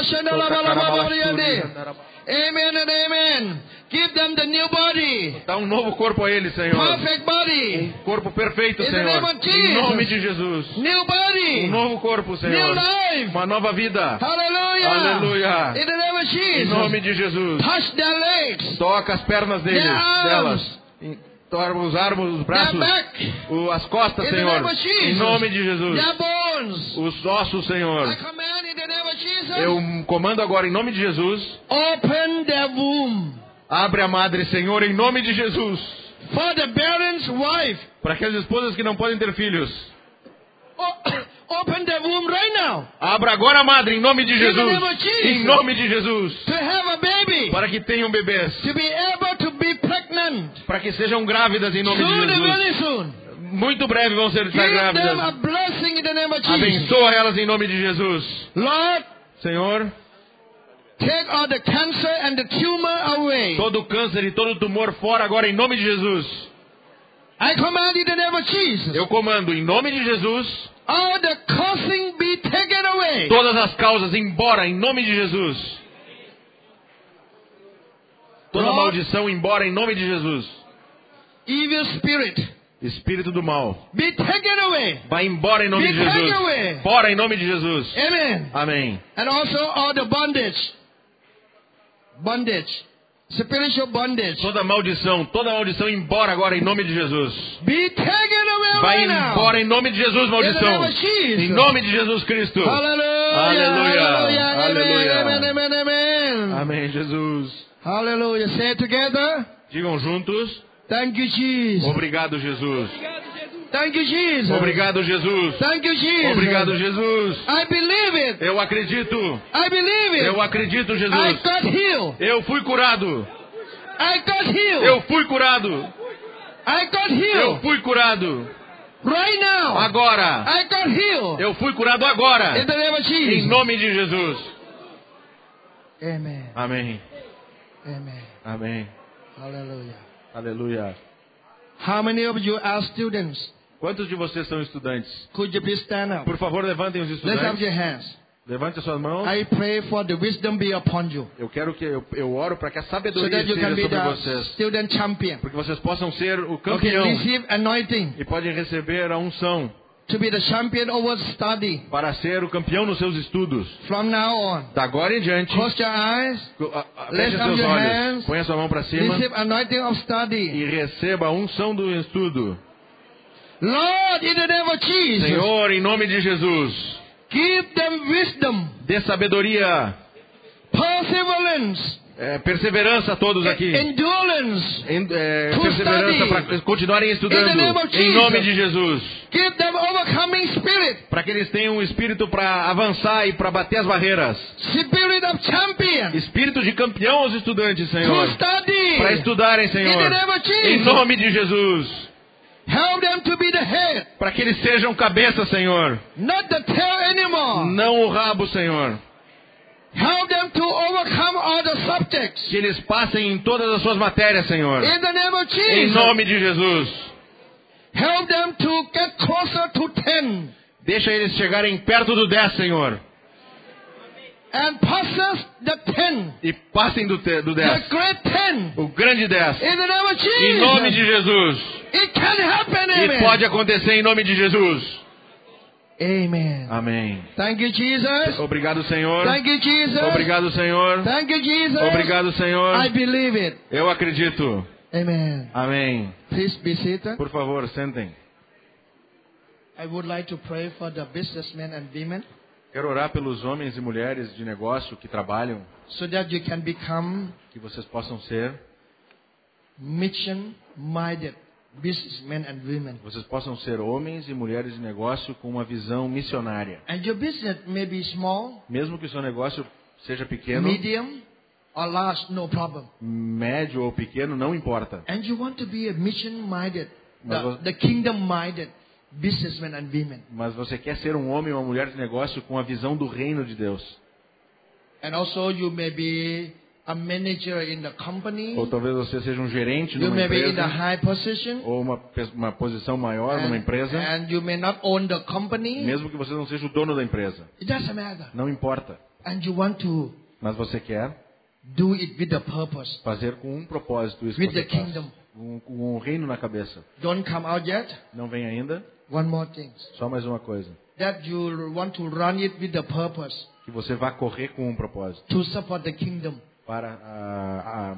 Hallelujah. Amen and amen. Give them the new body. Dá um novo corpo a ele, Senhor. Perfect body. Corpo perfeito, In the Senhor. name of Em Jesus. nome de Jesus. New body. Um novo corpo, New Senhor. life. Uma nova vida. Hallelujah. Aleluia. In the name of Em Jesus. nome de Jesus. Touch their legs. Toca as pernas deles, Their arms. delas. Em- Toca os armos, os braços, Their back. o- as costas, In the Senhor. name of Jesus. Em nome de Jesus. Their bones. Os ossos, Senhor. I command in the name of Jesus. Eu comando agora em nome de Jesus. Open their womb. Abre a madre, Senhor, em nome de Jesus. For the barren's wife. Para aquelas esposas que não podem ter filhos. O- Open the womb right now. Abra agora a madre, em nome de In the Jesus. name of Jesus. Em nome de Jesus. To have a baby. Para que tenham bebês. To be able to be pregnant. Para que sejam grávidas em nome de Soon and Jesus. very soon. Muito breve vão ser Give them a grávidas. blessing in the name of Jesus. Abençoa elas em nome de Jesus. Lord, Senhor, take all the cancer and the tumor away. todo o câncer e todo o tumor fora agora em nome de Jesus. I command in the name of Jesus. Eu comando em nome de Jesus. All the causing be taken away. Todas as causas embora em nome de Jesus. Toda Lord, maldição embora em nome de Jesus. evil spirit Espírito do mal, be taken away. vai embora em nome Be de taken Jesus. away. Fora em nome de Jesus. Amen. Amém. And also all the bondage. Bondage. Spiritual bondage. Toda maldição, toda maldição embora agora em nome de Jesus. Be taken away Vai right now. embora em nome de Jesus, In the maldição. name of Jesus. Em nome de Jesus Cristo. Hallelujah. Aleluia. Hallelujah. Aleluia. Amen. Amen. Amen. Amen. Amém, Jesus. Hallelujah. Say it together. Digam juntos. Thank you, Jesus. Obrigado, Jesus. Thank you, Jesus. Obrigado, Jesus. Thank you, Jesus. Obrigado, Jesus. I believe it. Eu acredito. I believe it. Eu acredito, I Jesus. got healed. Eu fui curado. I got healed. Eu fui curado. I got Eu healed. fui curado. Right now. Agora. I got healed. Eu fui curado agora. In the name of Jesus. Em nome de Jesus. Amen. Amém. Amen. Amém. Hallelujah. Aleluia. How many of you are students? Quantos de vocês são estudantes? Could you please stand up? Por favor, levantem os Lift up estudantes. your hands. Levante as suas mãos. I pray for the wisdom be upon you. Eu quero que eu, eu oro para que a So sabedoria that you can esteja be sobre the vocês, student champion. porque vocês possam ser o Okay, campeão receive anointing e podem receber a unção to be the champion over study. para ser o campeão nos seus estudos. From now on. Da agora em diante, Close your eyes. co- a- a- Lift feche up seus your olhos, hands. ponha sua mão para cima Receive anointing of study. e receba a unção do estudo. Lord, in the name of Jesus, Senhor, em nome de Jesus, give them wisdom, dê sabedoria, perseverance, é, perseverança a todos aqui. endurance. Em- é, To perseverança study. para continuarem estudando. In the name of Em nome Jesus. de Jesus. Give them overcoming spirit, Para que eles tenham um espírito para avançar e para bater as barreiras. spirit of champion, Espírito de campeão aos estudantes, to Senhor. study. Para estudarem, In the Senhor. name of Em Jesus, nome de Jesus. help them to be the head, Para que eles sejam cabeça, Senhor. not the tail anymore. Não o rabo, Senhor. Help them to overcome all the subjects. Que eles passem em todas as suas matérias, Senhor. In the name of Em Jesus, nome de Jesus. help them to get closer to ten Deixa eles chegarem perto do dez, Senhor. and possess the ten, E passem do, te- do the dez. great ten. O grande dez. In the name of Jesus, Em nome de Jesus. it can happen. E Amen. pode acontecer em nome de Jesus. Amen. Amém. Thank you, Jesus. Obrigado, Senhor. Thank you, Jesus. Obrigado, Senhor. Thank you, Jesus. Obrigado, I Senhor. believe it. Eu acredito. Amen. Amém. Please be seated. Por favor, sentem. I would like to pray for the businessmen and women Quero orar pelos homens e mulheres de negócio que trabalham, so that you can become que vocês possam ser, mission-minded businessmen and women. vocês possam ser homens e mulheres de negócio com uma visão missionária. And your business may be small, Mesmo que o seu negócio seja pequeno, medium, or large, no problem. médio ou pequeno, não importa. And you want to be a mission-minded, Mas the, vo- the kingdom-minded businessmen and women. Mas você quer ser um homem ou uma mulher de negócio com a visão do reino de Deus. And also you may be a manager in the company. Ou talvez você seja um gerente You numa may be in a empresa, high position. ou uma, pe- uma posição maior numa And, empresa, and you may not own the company. mesmo que você não seja o dono da empresa. It doesn't matter. Não importa. And you want to Mas você quer do it with the purpose, fazer com um propósito isso que with você the faz. kingdom. Com, com um reino na cabeça. Don't come out yet. Não vem ainda? One more thing. Só mais uma coisa. That you want to run it with the purpose Que você vá correr com um propósito. to support the kingdom. Para ah,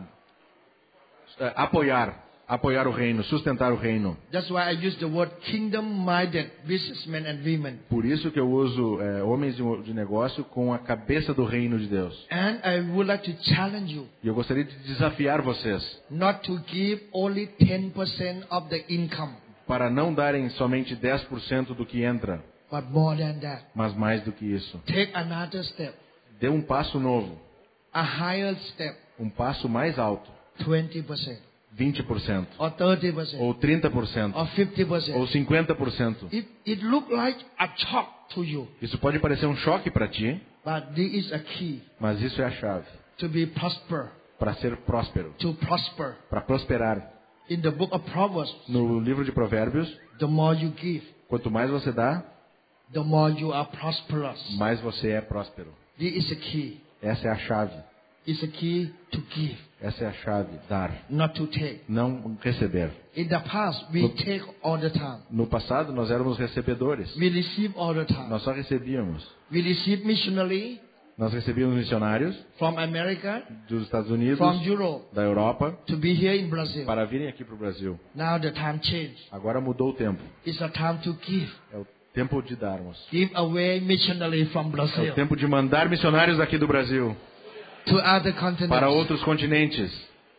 ah, ah, apoiar, apoiar o reino, sustentar o reino. That's why I use the word kingdom-minded businessmen and women. Por isso que eu uso eh, homens de, de negócio com a cabeça do reino de Deus. And I would like to challenge you E eu gostaria de desafiar vocês not to give only ten percent of the income, para não darem somente dez por cento do que entra, but more than that. mas mais do que isso. Take another step, Dê um passo novo, a higher step, um passo mais alto, twenty percent, vinte por cento, or thirty percent, ou trinta por cento, or fifty percent. ou cinquenta por cento. It, it look like a shock to you, Isso pode parecer um choque para ti, but this is a key mas isso é a chave to be prosper, para ser próspero, to prosper. para prosperar. In the book of Proverbs, No livro de Provérbios, the more you give, quanto mais você dá, the more you are prosperous. mais você é próspero. This is a key. Essa é a chave. It's a key to give, Essa é a chave. Dar, not to take. não receber. In the past, we take all the time. No passado, nós éramos recebedores. We receive all the time. Nós só recebíamos. We receive missionary Nós recebíamos missionários from America, dos Estados Unidos, from Europe, da Europa, to be here in Brazil. para virem aqui para o Brasil. Now the time changed. Agora mudou o tempo. It's a time to give. É o tempo de darmos. Give away missionary from É Brazil o tempo de mandar missionários daqui do Brasil to other continents. para outros continentes.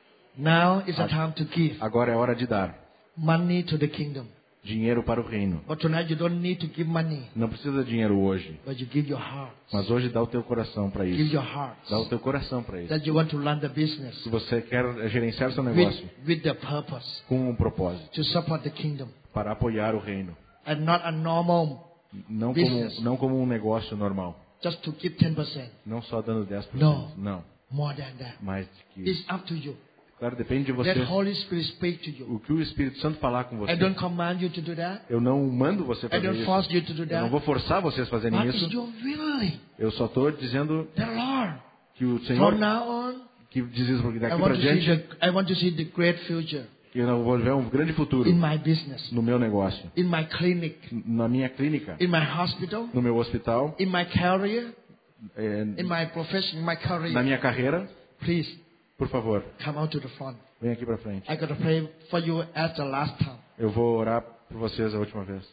Now is a time to give Agora é hora de dar money to the kingdom. dinheiro para o reino. But tonight you don't need to give money, Não precisa de dinheiro hoje, but you give your heart. mas hoje dá o teu coração para Give isso. your heart. Dá o teu coração para isso. That you want to run the business Se você quer gerenciar seu with, negócio with the purpose com um propósito, to support the kingdom para apoiar o reino, and not a normal, não Business. como, não como um negócio normal, just to give ten percent. não só dando dez por No. cento, não, More than that. mais do que It's isso. up to you. Claro, depende de você. Let Holy Spirit speak to you. O que o Espírito Santo falar com você. I don't command you to do that. Eu não mando você I fazer don't isso. force you to do Eu não that. vou forçar vocês a fazerem But it's isso. your willing. Eu só estou dizendo The Lord. que o From Senhor now on, que diz isso porque I daqui want para to see diante the I want to see the great future que eu vou ver um grande futuro in my business, no meu negócio, in my clinic, na minha clínica, in my hospital, no meu hospital, in my career, eh, in my profession, in my na career. minha carreira. Please Por favor, come out to the front. vem aqui para frente. I got to pray for you as the last time. Eu vou orar por vocês a última vez.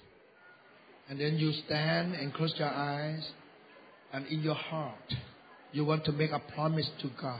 And then you stand and close your eyes, and in your heart, you want to make a promise to God.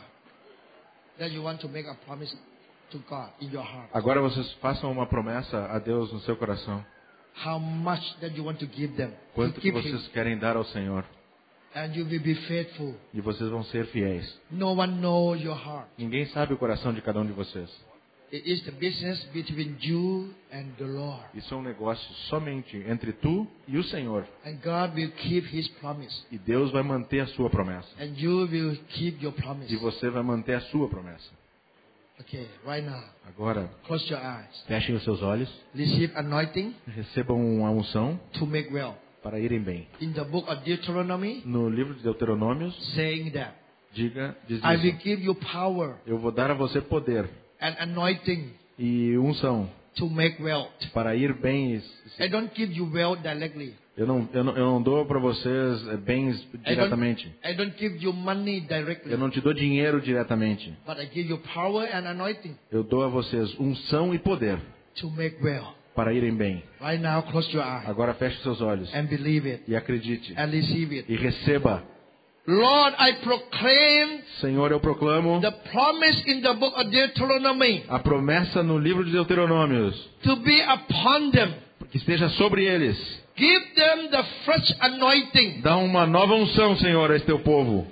That you want to make a promise to God in your heart. Agora vocês façam uma promessa a Deus no seu coração. How much that you want to give them. Quanto to que give vocês him. querem dar ao Senhor. And you will be faithful. E vocês vão ser fiéis. No one knows your heart. Ninguém sabe o coração de cada um de vocês. It is the business between you and the Lord. Isso é um negócio somente entre tu e o Senhor. And God will keep His promise. E Deus vai manter a sua promessa. And you will keep your promise. E você vai manter a sua promessa. Okay, right now. Agora, Close your eyes. fechem os seus olhos. Receive anointing Recebam uma unção to make well. para irem bem. In the book of Deuteronomy, No livro de Deuteronômios, saying that diga, diz I will isso. give you power Eu vou dar a você poder and anointing e unção to make wealth. para ir bem. I don't give you wealth directly. Eu não, eu não, eu não dou para vocês eh, bens I don't, diretamente. I don't give you money directly. Eu não te dou dinheiro diretamente. But I give you power and anointing Eu dou a vocês unção e poder to make well. para irem bem. Right now, close your eyes Agora feche seus olhos and believe it e acredite and receive it. e receba. Lord, I proclaim Senhor, eu proclamo the promise in the book of Deuteronomy a promessa no livro de Deuteronômios to be upon them. que esteja sobre eles. Give them the fresh anointing Dá uma nova unção, Senhor, a esse teu povo.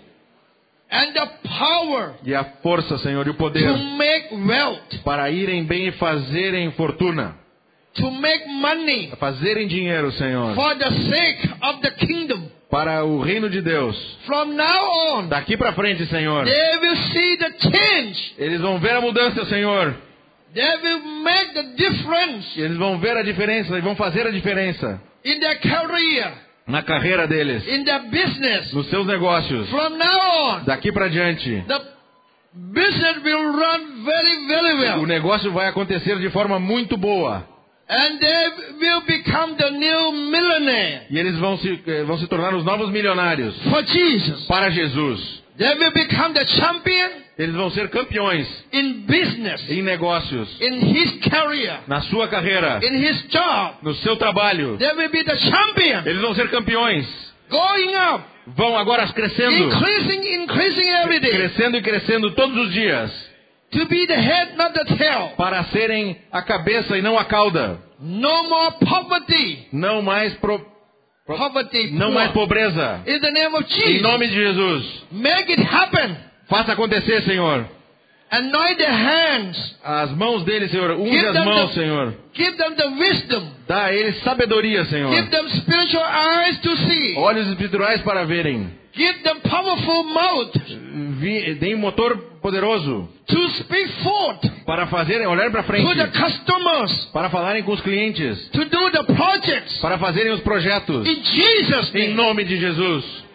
and the power E a força, Senhor, e o poder to make wealth, para irem bem e fazerem fortuna. to make money Para fazerem dinheiro, Senhor. for the sake of the kingdom. Para o reino de Deus. From now on, Daqui para frente, Senhor. they will see the change. Eles vão ver a mudança, Senhor. They will make the difference E eles vão ver a diferença e vão fazer a diferença in their career, na carreira deles, in their business. nos seus negócios. From now on, Daqui para diante, the business will run very, very o well. negócio vai acontecer de forma muito boa. And they will become the new millionaire E eles vão se, eh, vão se tornar os novos milionários for Jesus. para Jesus. They will become the champion Eles vão ser campeões in business, em negócios, in his career, na sua carreira, in his job. no seu trabalho. They will be the champion, Eles vão ser campeões. going up, Vão agora crescendo, increasing, increasing every day, crescendo e crescendo todos os dias, to be the head, not the tail. para serem a cabeça e não a cauda. No more poverty, Não mais pro, pro- poverty, não mais poor. pobreza. In the name of Em Jesus, nome de Jesus. make it happen. Faça acontecer, Senhor. Anoint their hands. As mãos deles, Senhor. Unge Give as them mãos, the- Senhor. Give them the wisdom. Dá a eles sabedoria, Senhor. Give them spiritual eyes to see. Olhos espirituais para verem. Give them powerful mouth Vi- Deem um motor poderoso to speak forth para fazerem, olhar para frente. to the customers, Para falarem com os clientes. to do the projects. Para fazerem os projetos. In Jesus' Em name. nome de Jesus.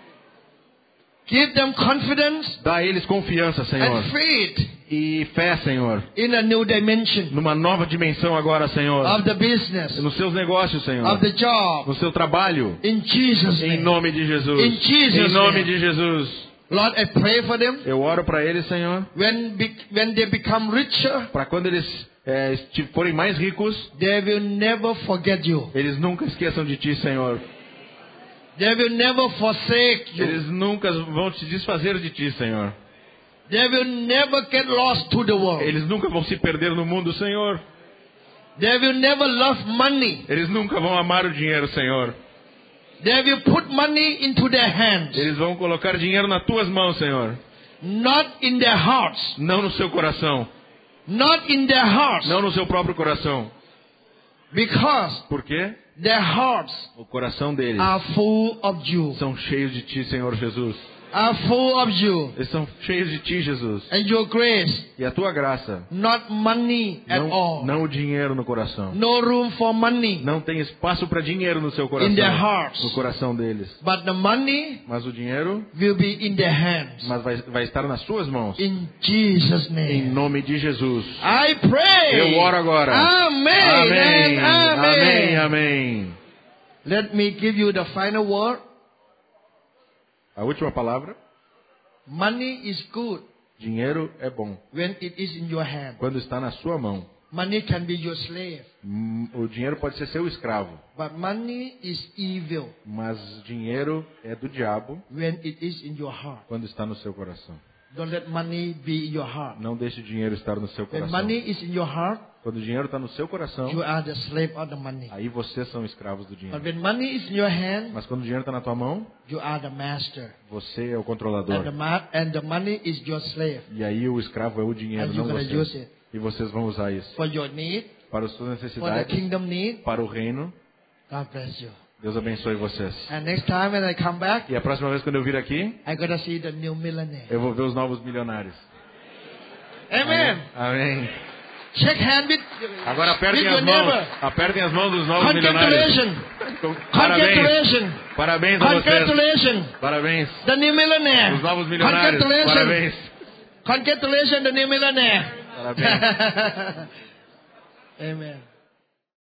Give them confidence Dá a eles confiança, Senhor. and faith E fé, Senhor. in a new dimension Numa nova dimensão agora, Senhor. of the business, Nos seus negócios, Senhor. of the job. No seu trabalho. In Jesus' Em name. nome de Jesus. In Jesus' Em nome name. de Jesus. Lord, I pray for them. Eu oro para eles, Senhor. When, be, when they become richer, Para quando eles é, esti- forem mais ricos, they will never forget you. eles nunca esqueçam de Ti, Senhor. They will never forsake you. Eles nunca vão se desfazer de Ti, Senhor. They will never get lost to the world. Eles nunca vão se perder no mundo, Senhor. They will never love money. Eles nunca vão amar o dinheiro, Senhor. They will put money into their hands, Eles vão colocar dinheiro nas Tuas mãos, Senhor. not in their hearts. Não no seu coração. Not in their hearts. Não no seu próprio coração. Because Por quê? their hearts O coração deles are full of you. são cheios de Ti, Senhor Jesus. Are full of you. Eles são cheios de Ti, Jesus. And your grace. E a Tua graça. Not money at Não, all. não o dinheiro no coração. No room for money. Não tem espaço para dinheiro no seu coração. In their hearts. No coração deles. But the money Mas o dinheiro will be in their hands. mas vai, vai estar nas suas mãos. In Jesus' Em name. nome de Jesus. I pray. Eu oro agora. Amen. Amém. and Amen. Amém. Amém. Let me give you the final word. A última palavra. Money is good Dinheiro é bom when it is in your hand. quando está na sua mão. Money can be your slave, Hum, O dinheiro pode ser seu escravo, but money is evil mas dinheiro é do diabo when it is in your heart. quando está no seu coração. Don't let money be in your heart. Não deixe o dinheiro estar no seu When coração. money is in your heart, Quando o dinheiro está no seu coração, you are the slave of the money. aí vocês são escravos do But dinheiro. when money is in your hand, Mas quando o dinheiro está na tua mão, you are the master. você é o And the, controlador. ma- and the money is your slave. E aí o escravo é o dinheiro, And you're não going to use você. it E vocês vão usar isso for your need, para as suas for the necessidades, kingdom need. para o reino. God bless you. Deus abençoe vocês. And next time when I come back, E a próxima vez quando eu vir aqui, I'm going to see the new millionaire. eu vou ver os novos milionários. Amen. Amém. Shake hand with, Agora with apertem your as mãos. neighbor. Apertem as mãos dos novos milionários. Congratulations. Parabéns. Congratulations. Parabéns a vocês. Congratulations. Parabéns. The new millionaire. Os novos milionários. Congratulations. Parabéns. Congratulations, the new millionaire. Parabéns. Amen.